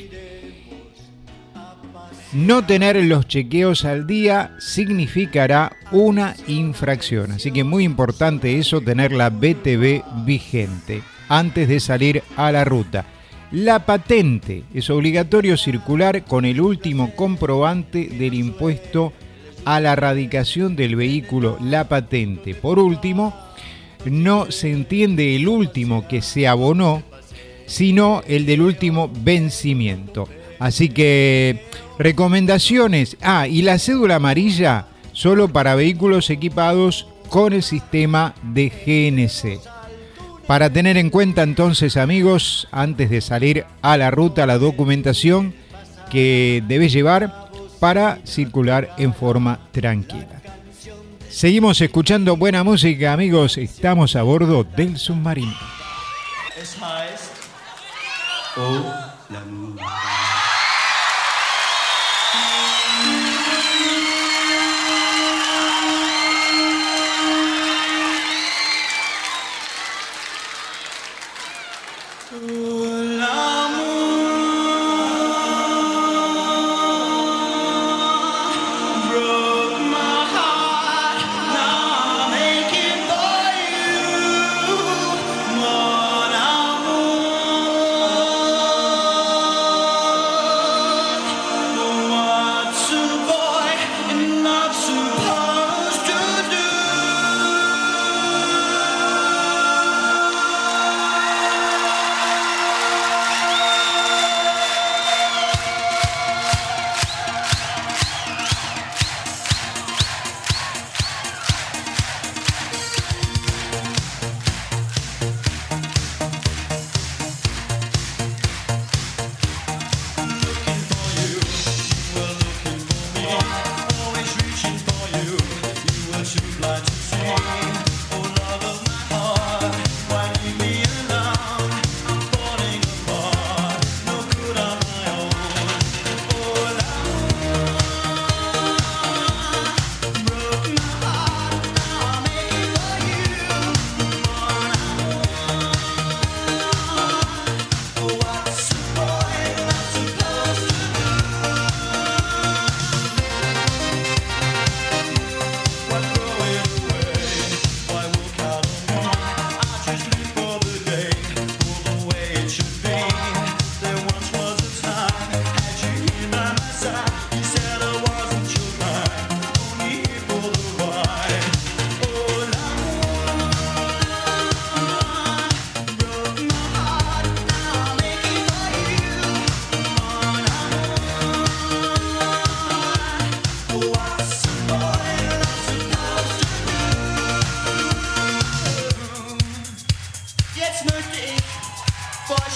no tener los chequeos al día significará una infracción. Así que muy importante eso, tener la B T V vigente antes de salir a la ruta. La patente es obligatorio circular con el último comprobante del impuesto a la radicación del vehículo, la patente. Por último, no se entiende el último que se abonó, sino el del último vencimiento. Así que recomendaciones. Ah, y la cédula amarilla solo para vehículos equipados con el sistema de G N C. Para tener en cuenta entonces, amigos, antes de salir a la ruta, la documentación que debes llevar para circular en forma tranquila. Seguimos escuchando buena música, amigos. Estamos a bordo del submarino. Es heißt, oh l'amour. Supposed to do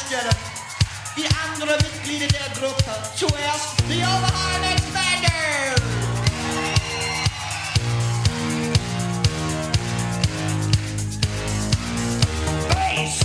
Gäste, die anderen Mitglieder der Gruppe. Zuerst die Overheidsbänder. Bass.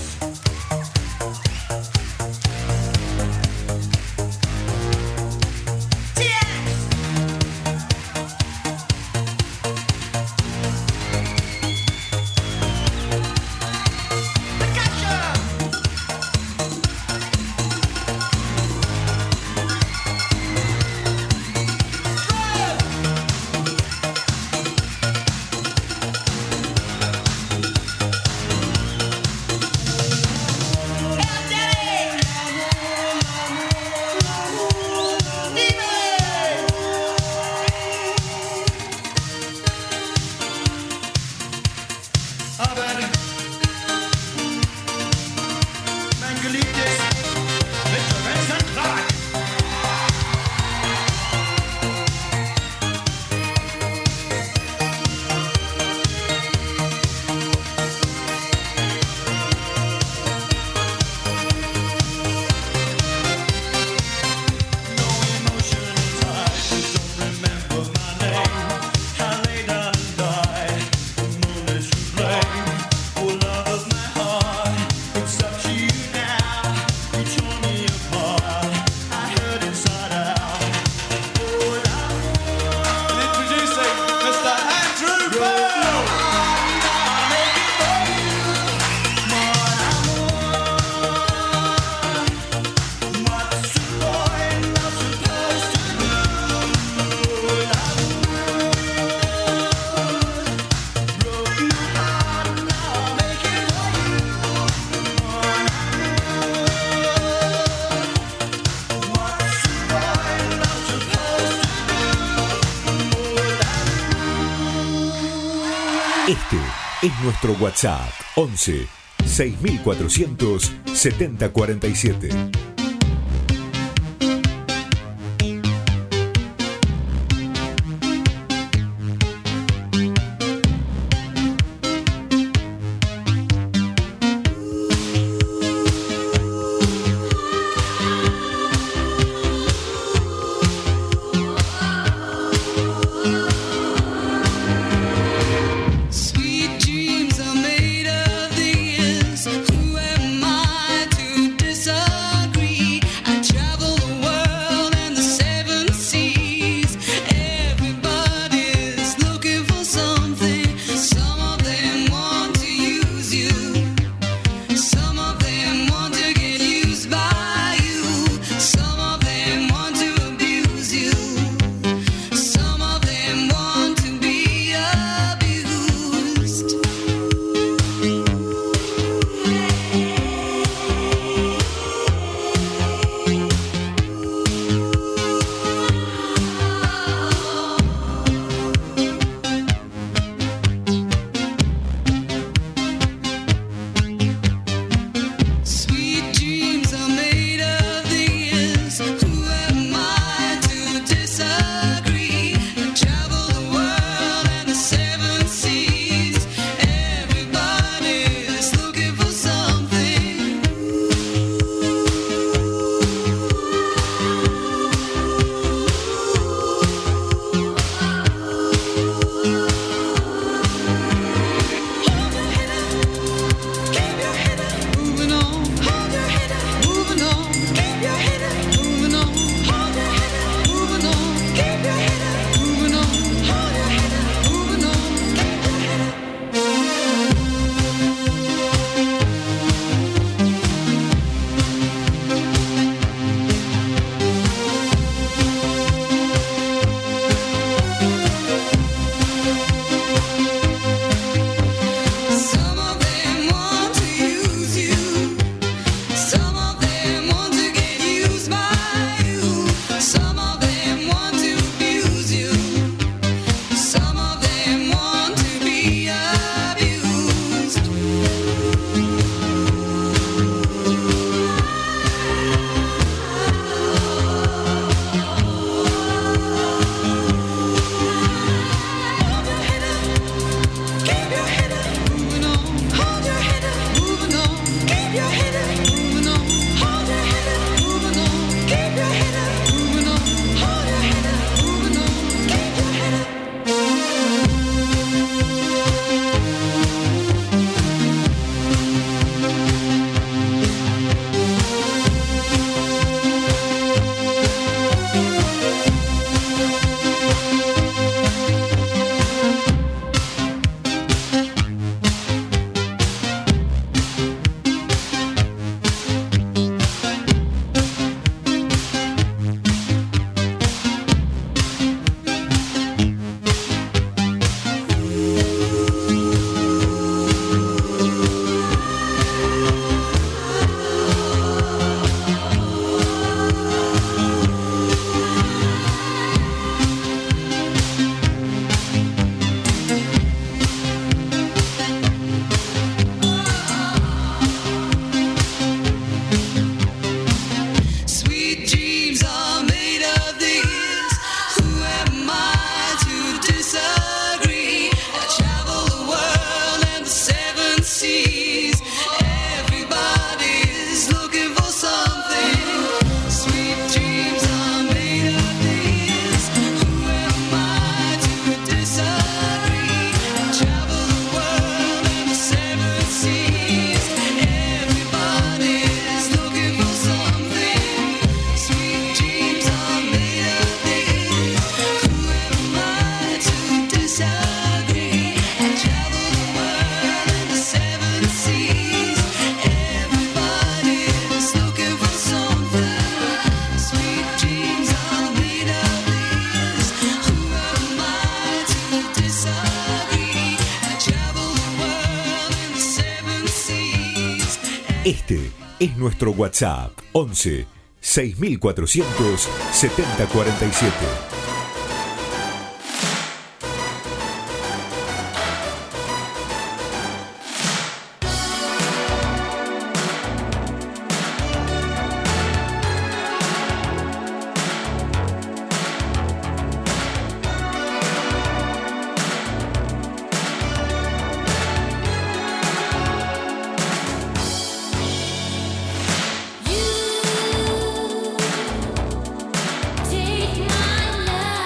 Este es nuestro WhatsApp once seis mil cuatrocientos setenta cuarenta y siete. Sweet dreams are made of these. Who am I to disagree? Este es nuestro WhatsApp once seis mil cuatrocientos setenta cuarenta y siete. Take my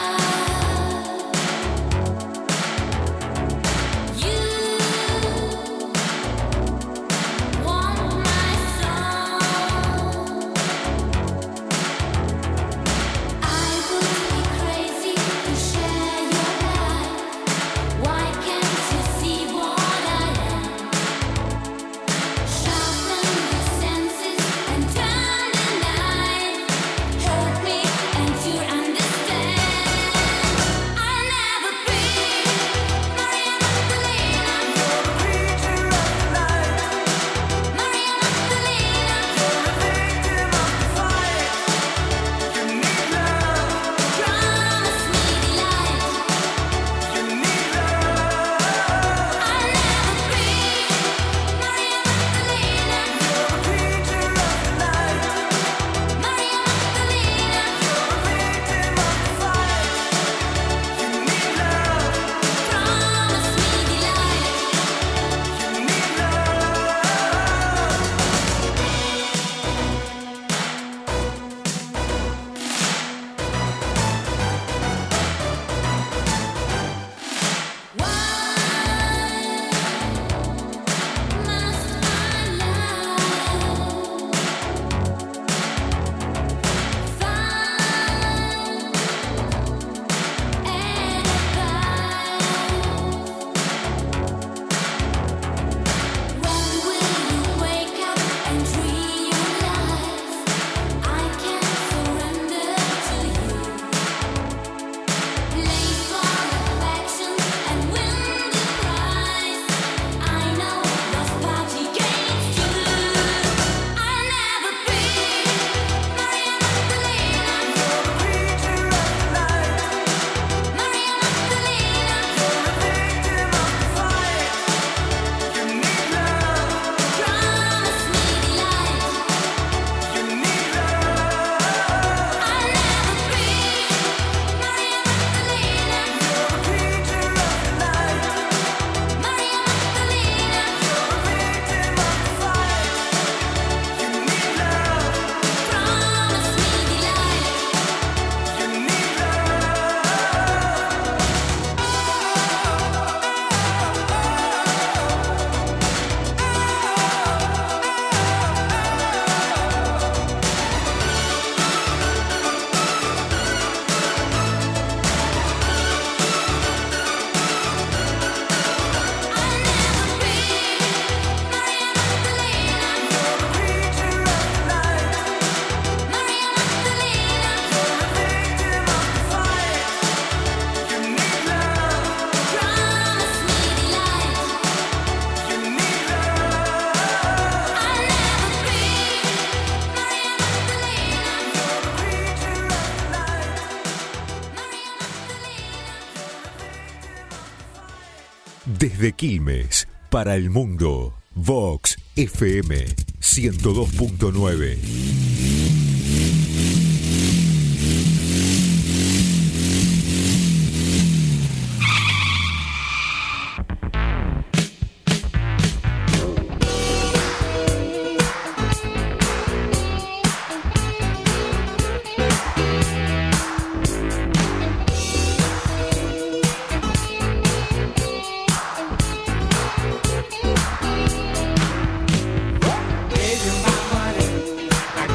Desde Quilmes, para el mundo, Vox F M ciento dos punto nueve. Gave you my money, I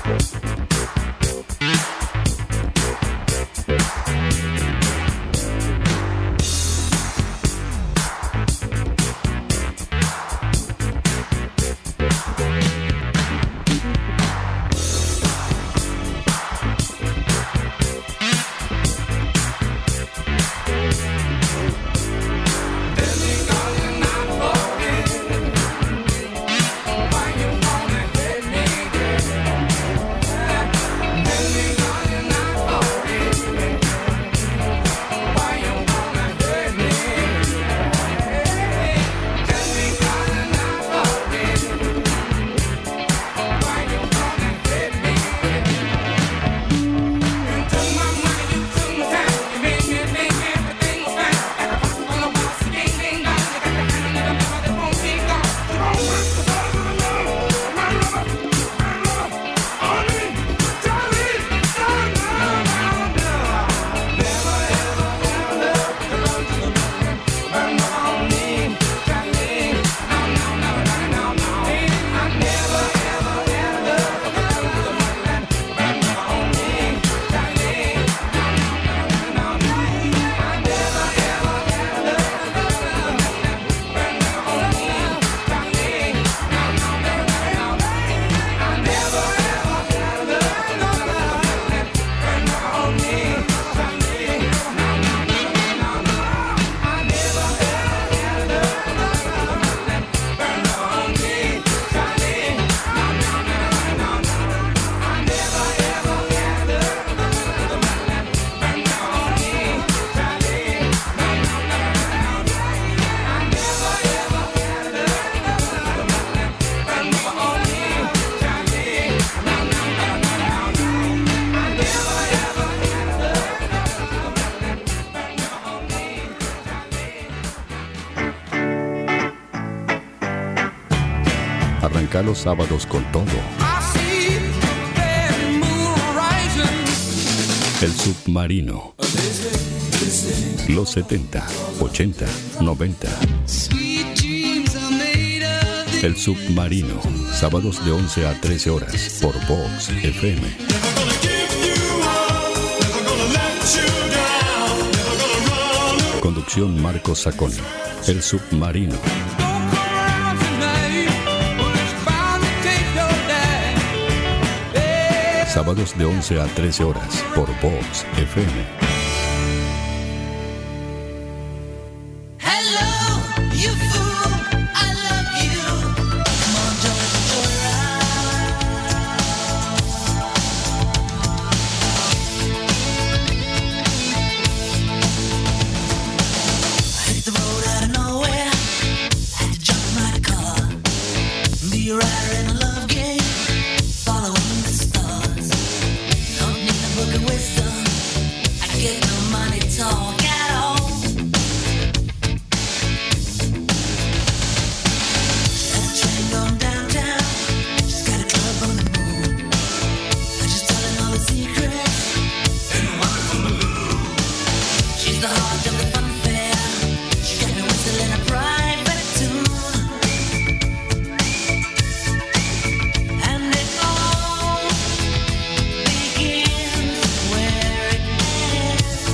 Arranca los sábados con todo. El Submarino. Los setenta, ochenta, noventa. El Submarino. Sábados de once a trece horas por Vox F M. Conducción Marcos Sacón. El Submarino. Sábados de once a trece horas por Vox F M. Hello, you fool, I love you. Come on, join the I hit the road out of nowhere, had to jump in my car, be a rider in a love game, following the stars. Don't need a book of wisdom, I get no money talk at all. There's a train going downtown, she's got a club on the moon. She's telling all the secrets in a wonderful mood. She's the heart of the fun fair, she got me whistling a private tune. And it all begins where it ends.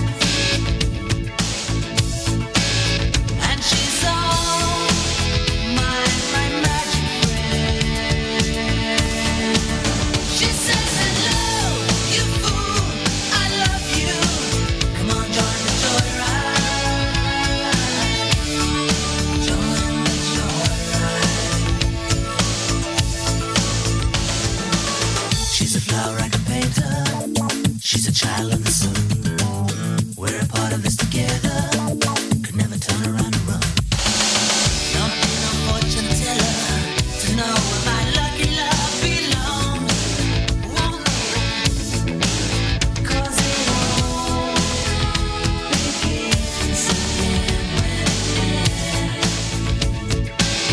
And she's all my, my magic friend. She says, hello, you fool, I love you. Come on, join the joyride. Join the joyride. She's a flower I can paint her. She's a child of the sun. We're a part of this together. Could never turn around and run. Don't need no fortune teller to know where my lucky love belongs. Won't know, 'cause it all begins again when it ends.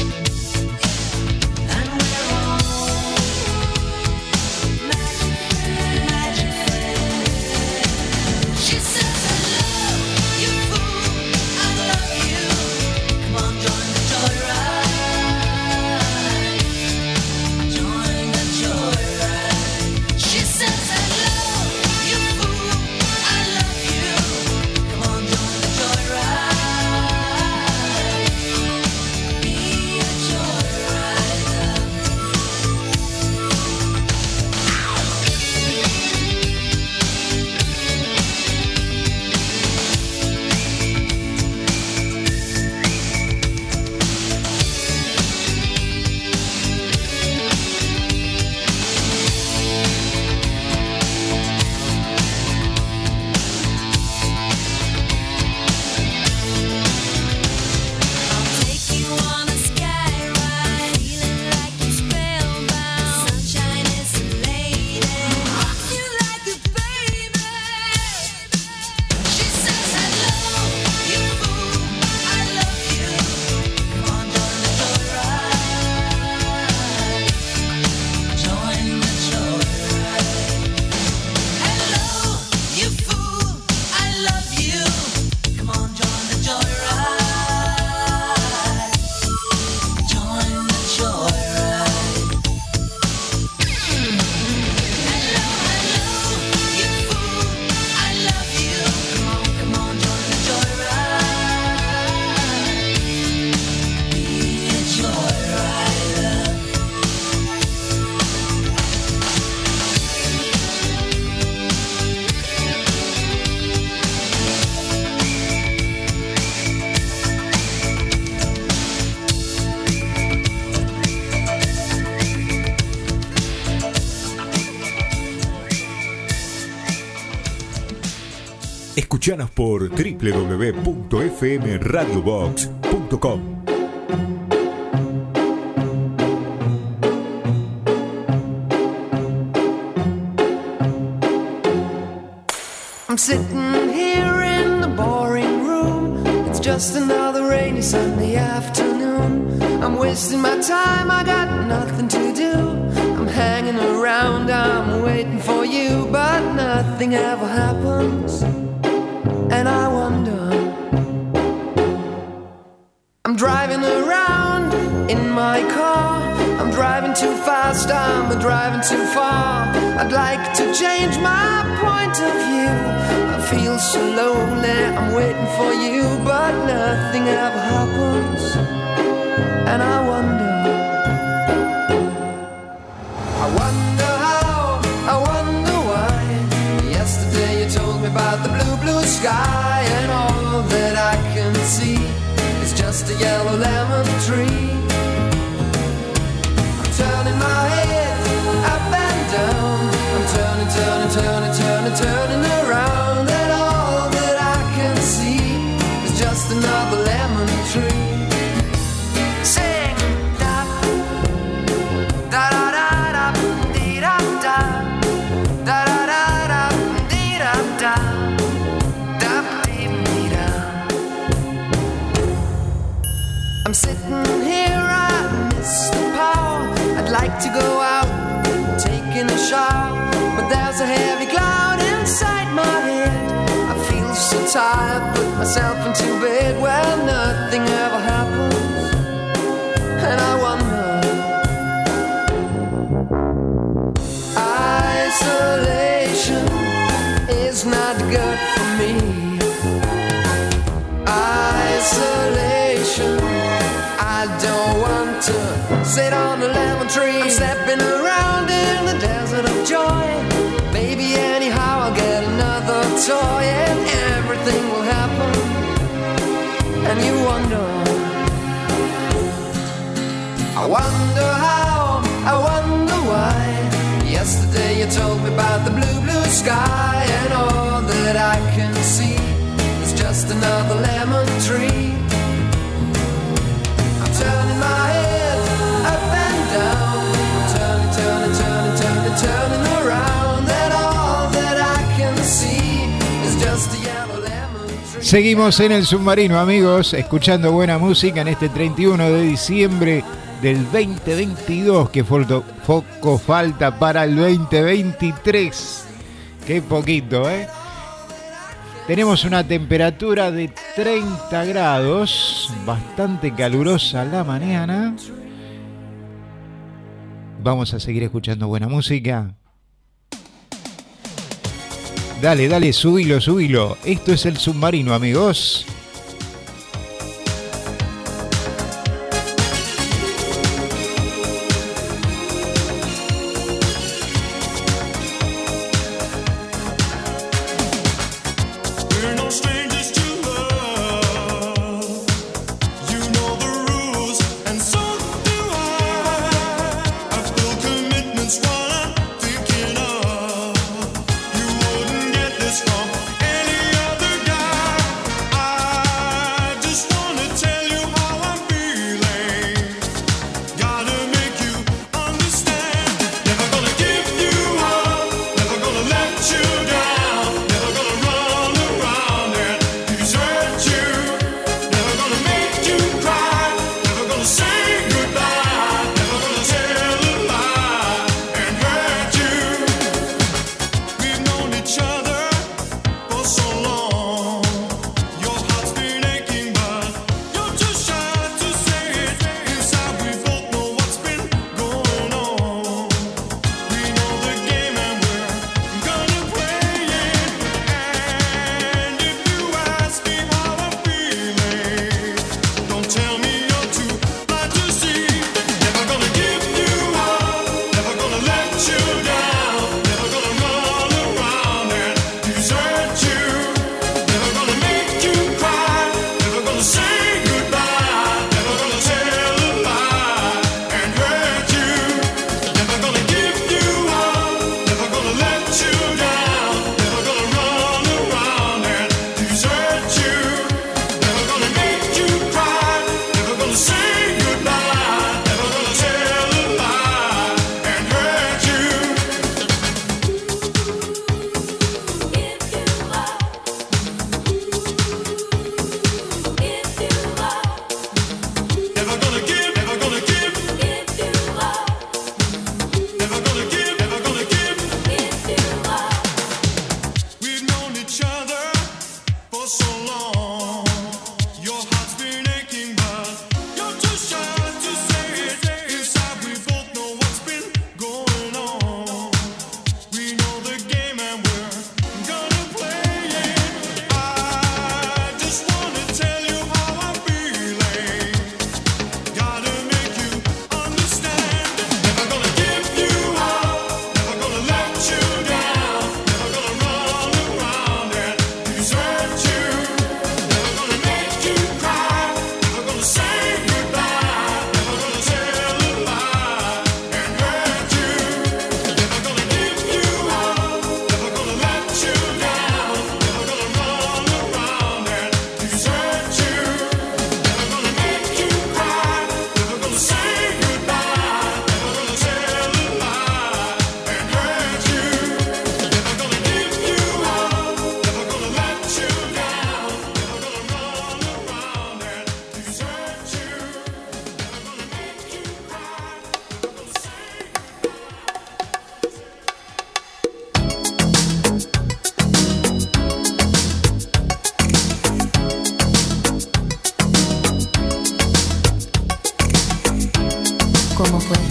And we're all magic friends, magic friends. She says, hello, you fool, Escuchanos por doble u doble u doble u punto f m radio box punto com. I'm sitting here in the boring room. It's just another rainy Sunday afternoon. I'm wasting my time, I got nothing to do. I'm hanging around, I'm waiting for you, but nothing ever happens. And I wonder, I'm driving around in my car. I'm driving too fast, I'm driving too far. I'd like to change my point of view. I feel so lonely, I'm waiting for you, but nothing ever happens. And I wonder, I wonder how, I wonder why. Yesterday you told me about the blue, blue sky, and all that I can see is just a yellow lemon tree. Turning my head up and down. I'm turning, turning, turning, turning, turning around. And all that I can see is just another lemon tree. Sing da da da da da dee da da da da da da dee da da da dee dee da. I'm sitting here, I miss the power. I'd like to go out, taking a shower, but there's a heavy cloud inside my head. I feel so tired, put myself into bed where nothing ever happens. And I wonder, isolation is not good for me. Isolation, I don't want to sit on a lemon tree. I'm stepping around in the desert of joy. Maybe anyhow I'll get another toy and everything will happen. And you wonder, I wonder how, I wonder why. Yesterday you told me about the blue, blue sky, and all that I can see is just another lemon tree. I'm turning my head up and down. I'm turning, turning, turning, turning, turning around. And all that I can see is just a yellow lemon tree. Seguimos en el submarino, amigos, escuchando buena música en este treinta y uno de diciembre del veinte veintidós, que foto, poco falta para el veinte veintitrés. Qué poquito, ¿eh? Tenemos una temperatura de treinta grados, bastante calurosa la mañana. Vamos a seguir escuchando buena música. Dale, dale, subilo, subilo. Esto es el submarino, amigos. From any other guy, I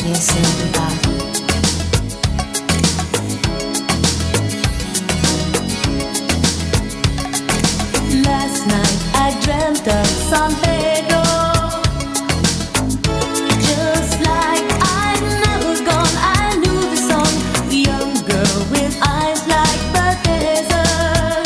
Last night I dreamt of San Pedro, just like I'd never gone. I knew the song, the young girl with eyes like the desert.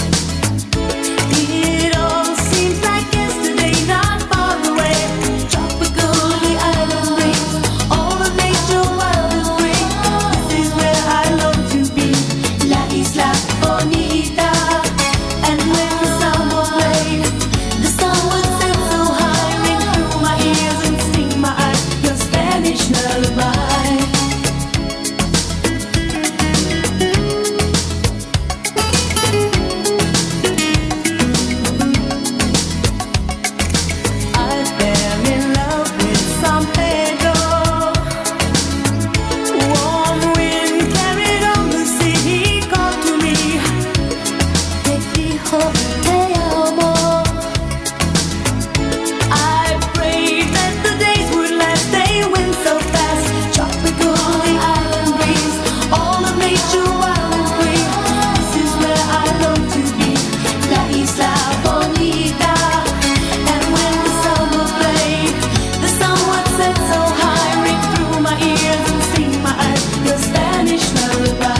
It all seems like yesterday, not far away. Tropical, the island breeze, all the nature wild and free. This is where I long to be, La Isla Bonita. And when the samba played, the sun would set so high, ring through my ears and sting my eyes, your Spanish lullaby. I fell in love with San Pedro. Warm wind carried on the sea, he called to me. Te dijo te amo. I prayed that the days would last, they went so fast. Tropical, the island breeze, all of nature wild and free. This is where I long to be, La Isla Bonita. And when the summer played, the sun would set so high, ring through my ears and sting my eyes, your Spanish lullaby.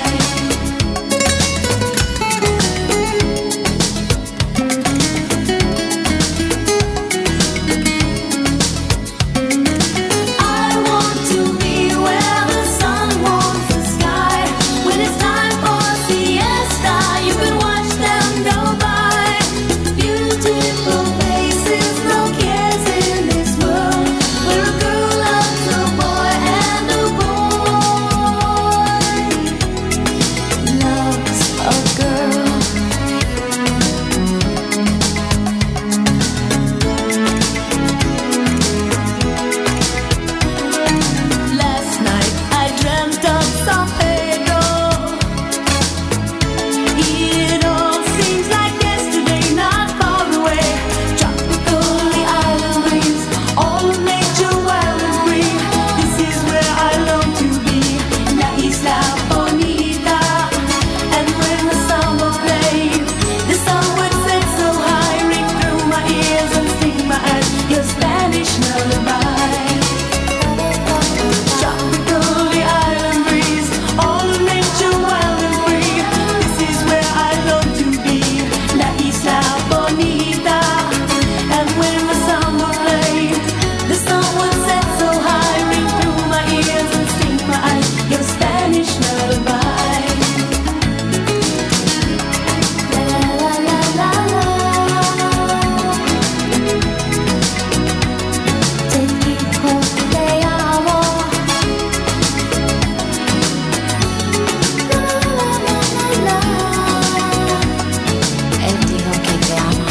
I want to be where the sun warms the sky. When it's time for siesta, you can watch them go by. Beautiful faces, no cares in this world, where a girl loves a boy and a boy loves a girl. Last night I dreamt of San Pedro. It all seems like yesterday, not far away. Tropical, the island breeze, all of nature wild and free. This is where I long to be, La Isla Bonita. And when the samba played, the sun would set so high, ring through my ears and sting my eyes, your Spanish lullaby. Tropical, the island breeze, all of nature wild and free. This is where I long to be, La Isla Bonita. And when the samba played, the sun would set so high, ring through my ears and sting my eyes, your Spanish lullaby. La la la la la. Te dijo te amo. La la la la la. Él dijo que te ama.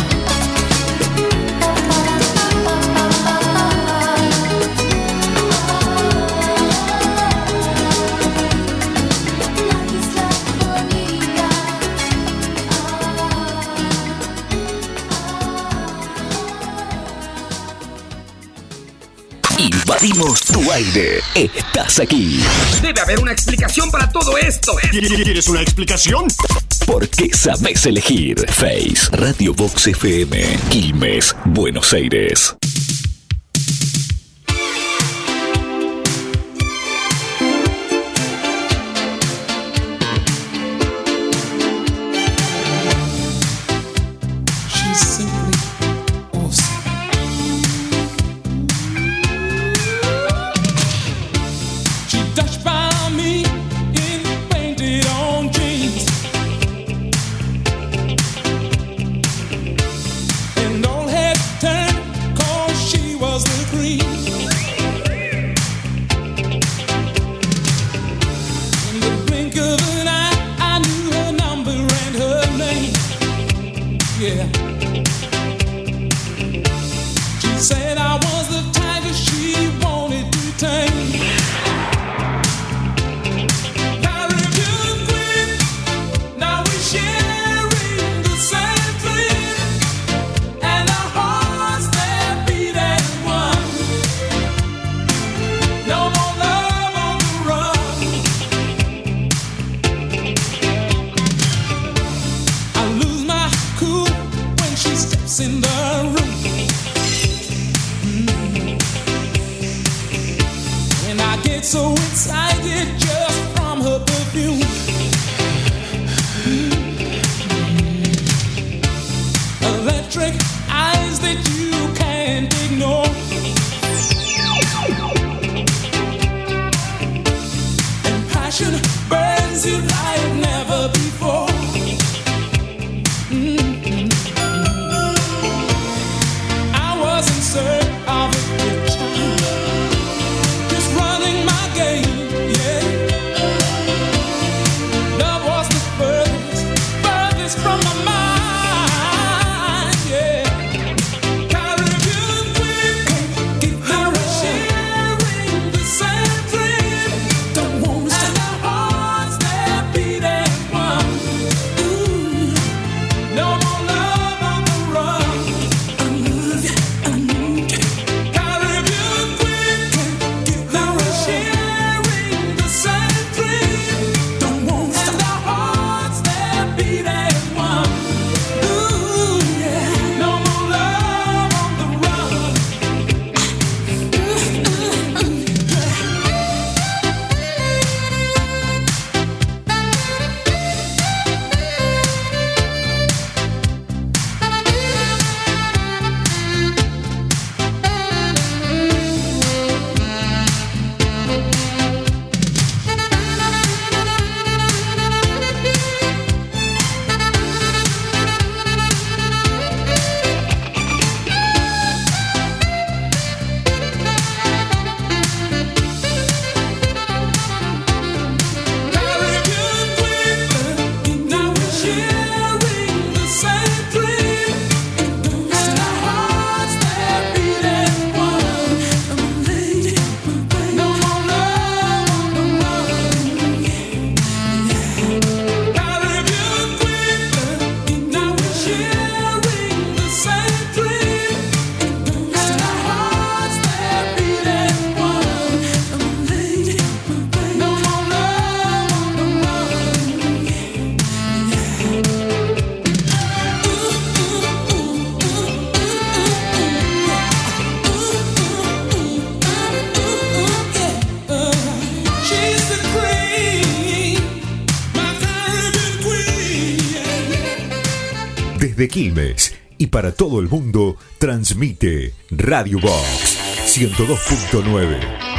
La Isla Bonita. Invadimos tu aire. Estás aquí. Debe haber una explicación para todo esto. ¿Quieres una explicación? Porque sabes elegir. Face, Radio Vox F M, Quilmes, Buenos Aires. She's simply awesome. She touched by me in painted on jeans, and all heads turned, called Desde Quilmes y para todo el mundo transmite Radio Box ciento dos punto nueve.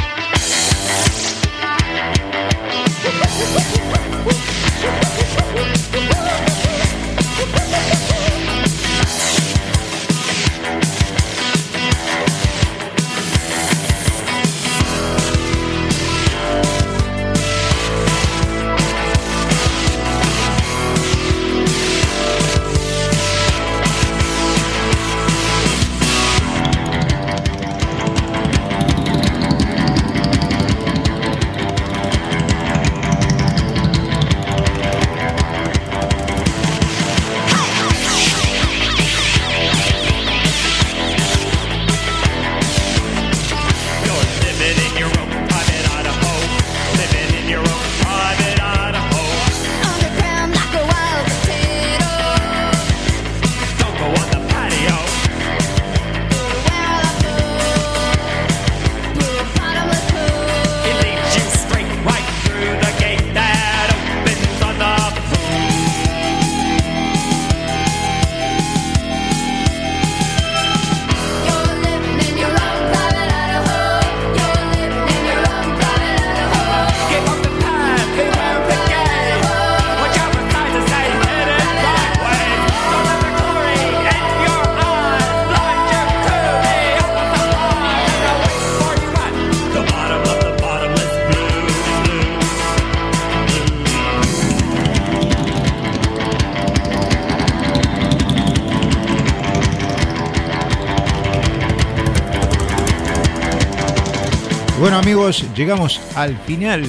Bueno amigos, llegamos al final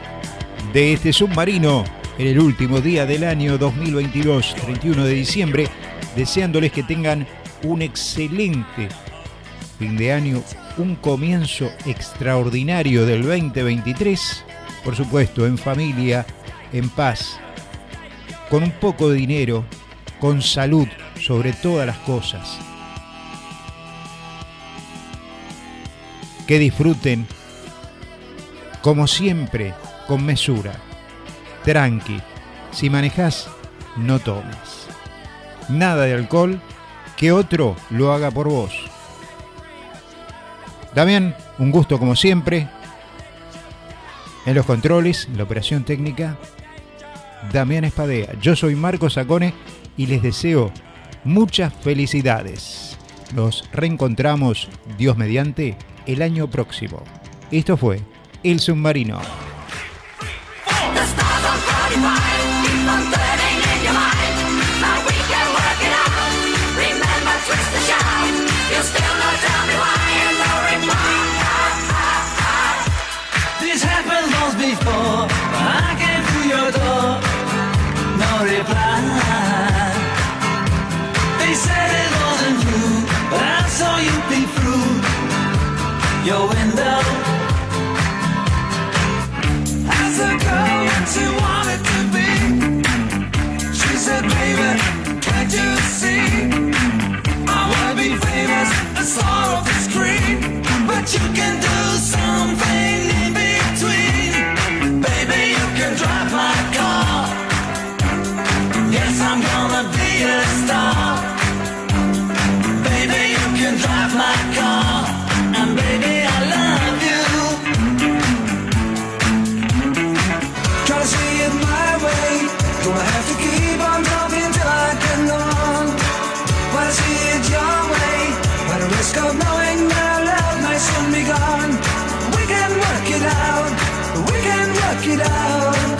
de este submarino en el último día del año dos mil veintidós, treinta y uno de diciembre, deseándoles que tengan un excelente fin de año, un comienzo extraordinario del veinte veintitrés, por supuesto en familia, en paz, con un poco de dinero, con salud sobre todas las cosas. Que disfruten, como siempre, con mesura, tranqui. Si manejás, no tomes. Nada de alcohol, que otro lo haga por vos. Damián, un gusto como siempre. En los controles, en la operación técnica, Damián Espadea. Yo soy Marcos Sacone y les deseo muchas felicidades. Nos reencontramos, Dios mediante, el año próximo. Esto fue El Submarino. This happened once before. I came to your door, no reply. They said it wasn't true, but I saw you peek through your window. As a girl that she wanted to be, she said, baby, can't you see? I wanna be famous, a star of the screen, but you can do something in between. Baby, you can drive my car. Yes, I'm gonna be a star. Baby, you can drive my car. And baby, I love you. Try to see it my way. Gonna have to keep on talking till I get on. Wanna see it your way. At a risk of knowing that our love might soon be gone. We can work it out. We can work it out.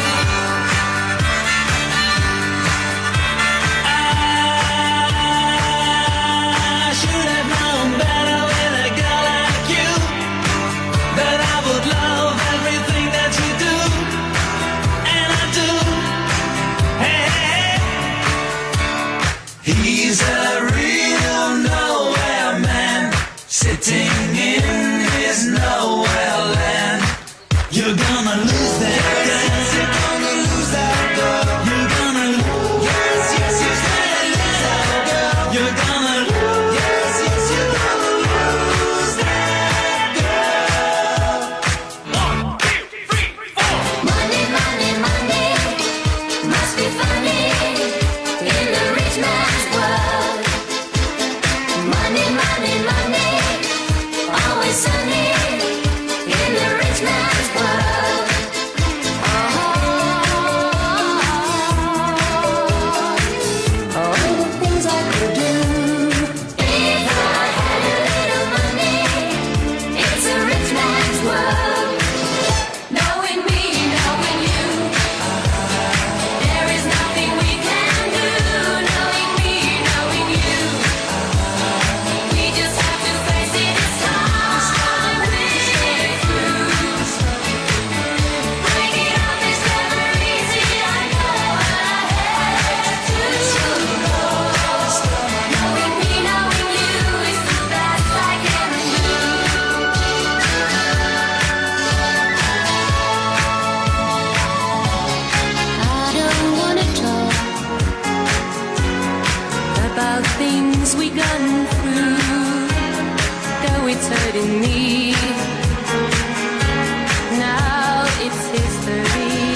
I should have known better with a girl like you, that I would love everything that you do, and I do. Hey, hey, hey. He's a real nowhere man, sitting in his nowhere land. You're gonna lose that girl. You're gonna lose that girl. You're gonna lose. Yes, yes, you're gonna lose that girl. You're gonna lose. Yes, yes, you're gonna lose that girl. One, two, three, four. Money, money, money must be funny in the rich man's world. things we gone through, though it's hurting me. Now it's history.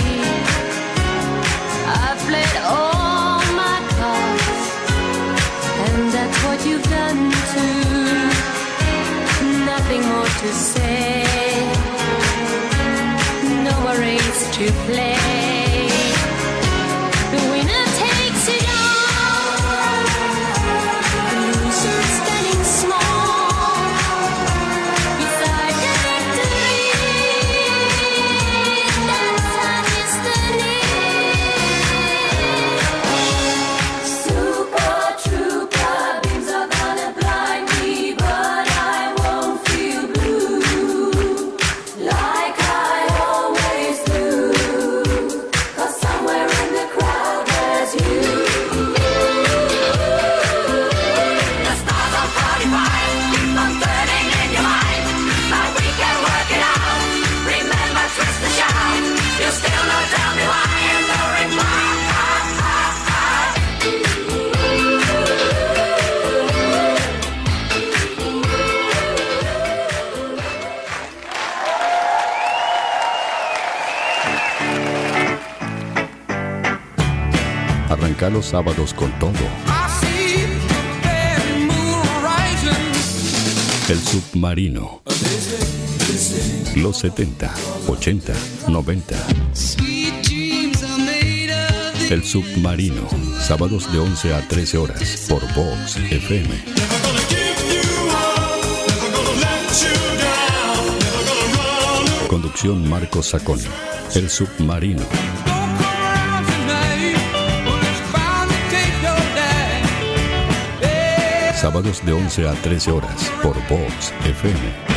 I've played all my cards, and that's what you've done too. Nothing more to say, no more race to play. The winner takes it all, the loser standing small beside the victory. That's our destiny. Super trooper, beams are gonna blind me, but I won't feel blue like I always do, 'cause somewhere in the crowd there's you. The stars are forty-five, keep on turning in your mind, but we can work it out. Remember, twist and shout, you still don't tell me why, and no reply. Arranca los sábados con todo. El Submarino. Los setenta, ochenta, noventa. El Submarino. Sábados de once a trece horas por Vox F M. Conducción Marcos Saconi. El Submarino. Sábados de once a trece horas por Vox F M.